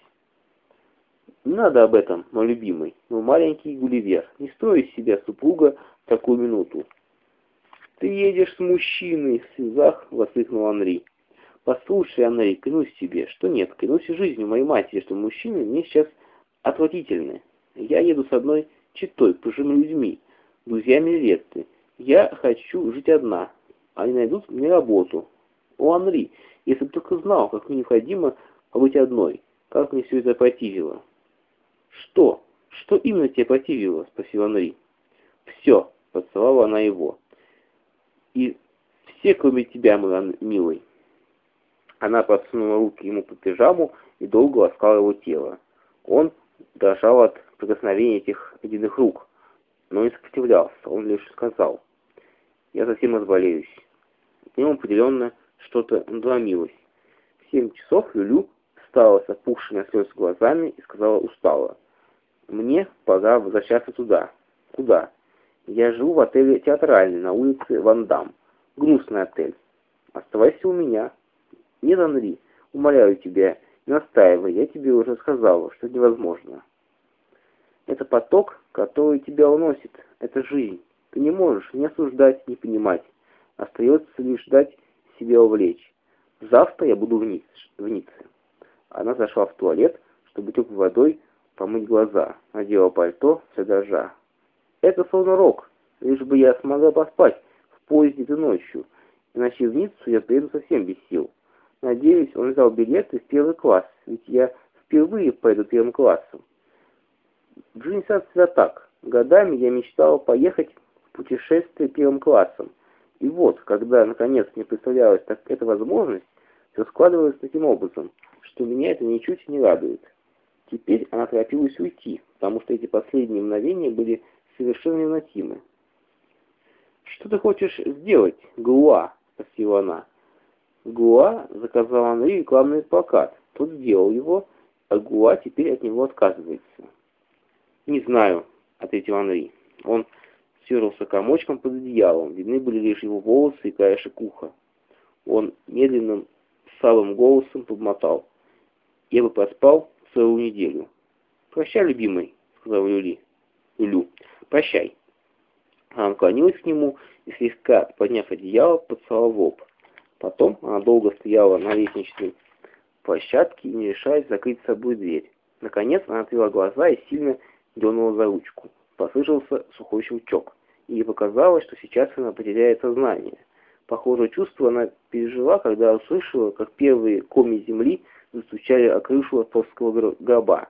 «Не надо об этом, мой любимый, мой маленький Гулливер. Не строй из себя супруга в такую минуту». «Ты едешь с мужчиной!» — в слезах воскликнул Анри. «Послушай, Анри, клянусь тебе, что нет, клянусь жизнью моей матери, что мужчины мне сейчас отвратительны. Я еду с одной четой, пожилыми людьми, друзьями Ветты. Я хочу жить одна. Они найдут мне работу. О, Анри, если бы только знал, как мне необходимо побыть одной, как мне все это противило». «Что? Что именно тебе противило?» — спросил Анри. «Все», — поцеловала она его. «И все, кроме тебя, мой милый». Она просунула руки ему под пижаму и долго ласкала его тело. Он дрожал от прикосновения этих ледяных рук, но не сопротивлялся, он лишь сказал: «Я совсем разболеюсь». К нему определенно что-то надломилось. В семь часов Люлю встала с опухшими от слез глазами и сказала устало: «Мне пора возвращаться туда». «Куда?» «Я живу в отеле «Театральный» на улице Вандам. Гнусный отель. Оставайся у меня». «Нет, Анри, умоляю тебя, не настаивай, я тебе уже сказала, что это невозможно». «Это поток, который тебя уносит. Это жизнь. Ты не можешь ни осуждать, ни понимать. Остается лишь дать себя увлечь. Завтра я буду в Ницце». В Ницце. Она зашла в туалет, чтобы теплой водой помыть глаза, надела пальто, вся дрожа. «Это словно рок, лишь бы я смогла поспать в поезде этой ночью, иначе в Ниццу я приеду совсем без сил. Надеюсь, он взял билеты в первый класс, ведь я впервые пойду первым классом. Жизнь всегда так. Годами я мечтал поехать в путешествие первым классом. И вот, когда наконец мне представлялась так, эта возможность, все складывалось таким образом, что меня это ничуть не радует. Теперь она торопилась уйти, потому что эти последние мгновения были совершенно невыносимы. «Что ты хочешь сделать, Гуа?» — спросила она. Гуа заказал Анри рекламный плакат. Тот сделал его, а Гуа теперь от него отказывается. «Не знаю», — ответил Анри. Он сверился комочком под одеялом. Видны были лишь его волосы и краешек уха. Он медленным, слабым голосом побмотал: «Я бы поспал целую неделю». «Прощай, любимый», — сказал Люли. Люлю. «Прощай». Она наклонилась к нему и, слегка подняв одеяло, поцеловала в лоб. Потом она долго стояла на лестничной площадке, не решаясь закрыть с собой дверь. Наконец она отвела глаза и сильно дернула за ручку. Послышался сухой щелчок, и ей показалось, что сейчас она потеряет сознание. Похожее чувство она пережила, когда услышала, как первые комья земли застучали о крышу отцовского гроба.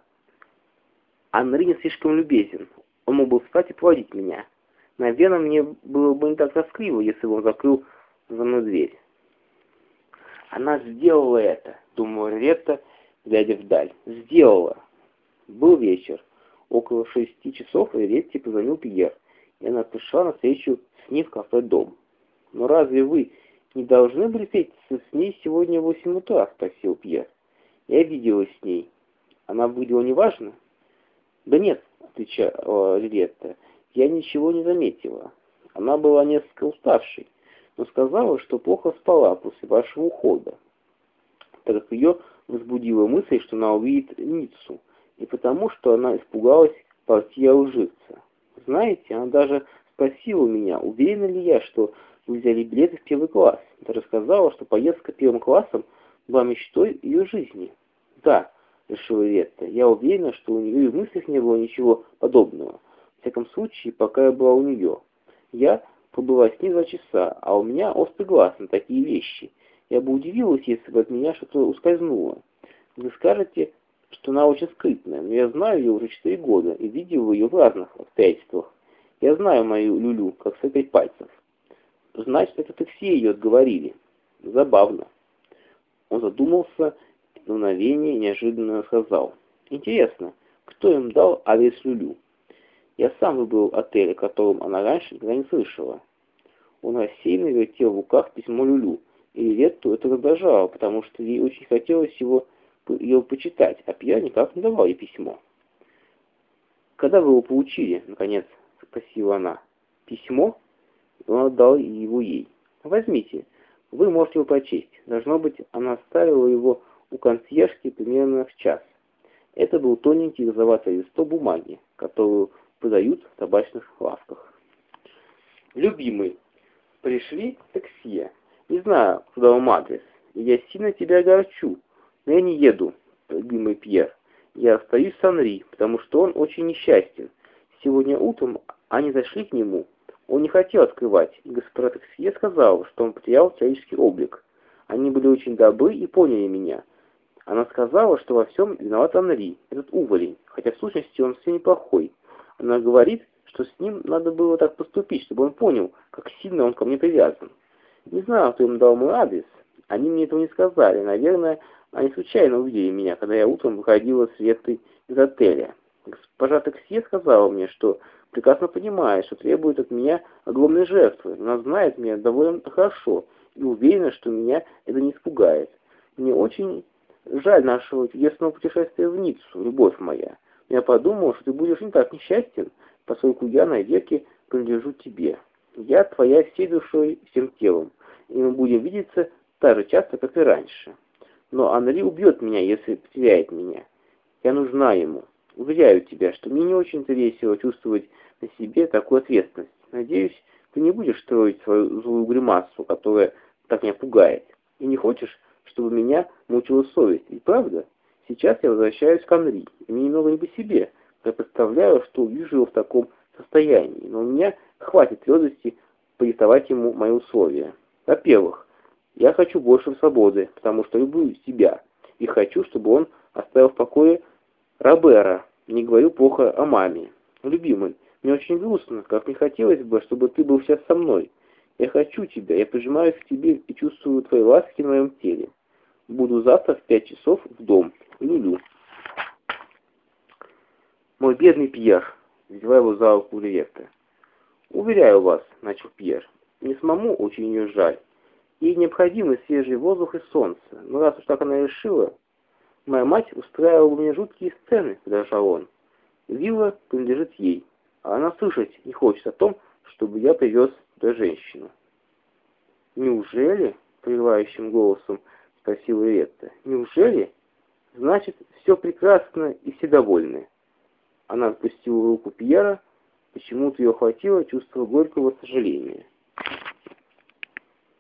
Анри не слишком любезен. Он мог бы встать и проводить меня. Наверное, мне было бы не так тоскливо, если бы он закрыл за мной дверь. Она сделала это, думала Ретта, глядя вдаль. Сделала. Был вечер. Около шести часов Ретте позвонил Пьер, и она пришла на встречу с ней в кафе «Дом». «Но разве вы не должны были встретиться с ней сегодня в восемь утра?» — спросил Пьер. «Я виделась с ней. Она выглядела неважно?» «Да нет», — отвечала Ретта, — «я ничего не заметила. Она была несколько уставшей, но сказала, что плохо спала после вашего ухода, так как ее возбудила мысль, что она увидит Ниццу, и потому, что она испугалась партии лжица. Знаете, она даже спросила меня, уверена ли я, что вы взяли билеты в первый класс. Даже сказала, что поездка первым классом была мечтой ее жизни». «Да», — решила Ретта, — «я уверена, что у нее и в мыслях не было ничего подобного. В всяком случае, пока я была у нее. Я побыла с ней два часа, а у меня острый глаз на такие вещи. Я бы удивилась, если бы от меня что-то ускользнуло. Вы скажете, что она очень скрытная, но я знаю ее уже четыре года и видел ее в разных обстоятельствах. Я знаю мою Люлю, как свои пять пальцев». «Значит, это так все ее отговорили. Забавно». Он задумался на мгновение и неожиданно сказал: «Интересно, кто им дал адрес Люлю? Я сам выбрал отель, о котором она раньше никогда не слышала». Он рассеянно вертел в руках письмо Люлю, и Ретту это раздражало, потому что ей очень хотелось его, его почитать, а Пьер никак не давал ей письмо. «Когда вы его получили?» — наконец спросила она. «Письмо?» Он отдал его ей. «Возьмите, вы можете его прочесть. Должно быть, она оставила его у консьержки примерно в час». Это был тоненький розоватый листок бумаги, которую подают в табачных лавках. «Любимый, пришли такси. Не знаю, куда вам адрес. И я сильно тебя огорчу, но я не еду, любимый Пьер. Я остаюсь с Анри, потому что он очень несчастен. Сегодня утром они зашли к нему. Он не хотел открывать, и госпожа таксье сказала, что он потерял человеческий облик. Они были очень добры и поняли меня. Она сказала, что во всем виноват Анри, этот уволень, хотя в сущности он все неплохой. Она говорит, что с ним надо было так поступить, чтобы он понял, как сильно он ко мне привязан. Не знаю, кто им дал мой адрес. Они мне этого не сказали. Наверное, они случайно увидели меня, когда я утром выходила с Веттой из отеля. Госпожа таксье сказала мне, что прекрасно понимает, что требует от меня огромной жертвы. Она знает меня довольно хорошо и уверена, что меня это не испугает. Мне очень жаль нашего чудесного путешествия в Ниццу, любовь моя. Я подумал, что ты будешь не так несчастен, поскольку я навеки принадлежу тебе. Я твоя всей душой, всем телом, и мы будем видеться так же часто, как и раньше. Но Анри убьет меня, если потеряет меня. Я нужна ему. Уверяю тебя, что мне не очень-то весело чувствовать на себе такую ответственность. Надеюсь, ты не будешь строить свою злую гримасу, которая так меня пугает. И не хочешь, чтобы меня мучила совесть. Ведь правда? Сейчас я возвращаюсь к Анри, и мне немного не по себе. Я представляю, что увижу его в таком состоянии, но у меня хватит твердости продиктовать ему мои условия. Во-первых, я хочу больше свободы, потому что люблю себя, и хочу, чтобы он оставил в покое Робера, не говорю плохо о маме. Любимый, мне очень грустно, как не хотелось бы, чтобы ты был сейчас со мной. Я хочу тебя, я прижимаюсь к тебе и чувствую твои ласки в моем теле. Буду завтра в пять часов в дом. Люлю. Мой бедный Пьер, взяла его за руку Лиетта. Уверяю вас, начал Пьер, мне самому очень ее жаль. Ей необходимы свежий воздух и солнце, но раз уж так она решила, моя мать устраивала мне жуткие сцены, продолжал он. Вилла принадлежит ей, а она слышать не хочет о том, чтобы я привез туда женщину. «Неужели?» — прерывающим голосом спросила Ретта. «Неужели? Значит, все прекрасно и все довольны». Она отпустила руку Пьера, почему-то ее охватило чувство горького сожаления.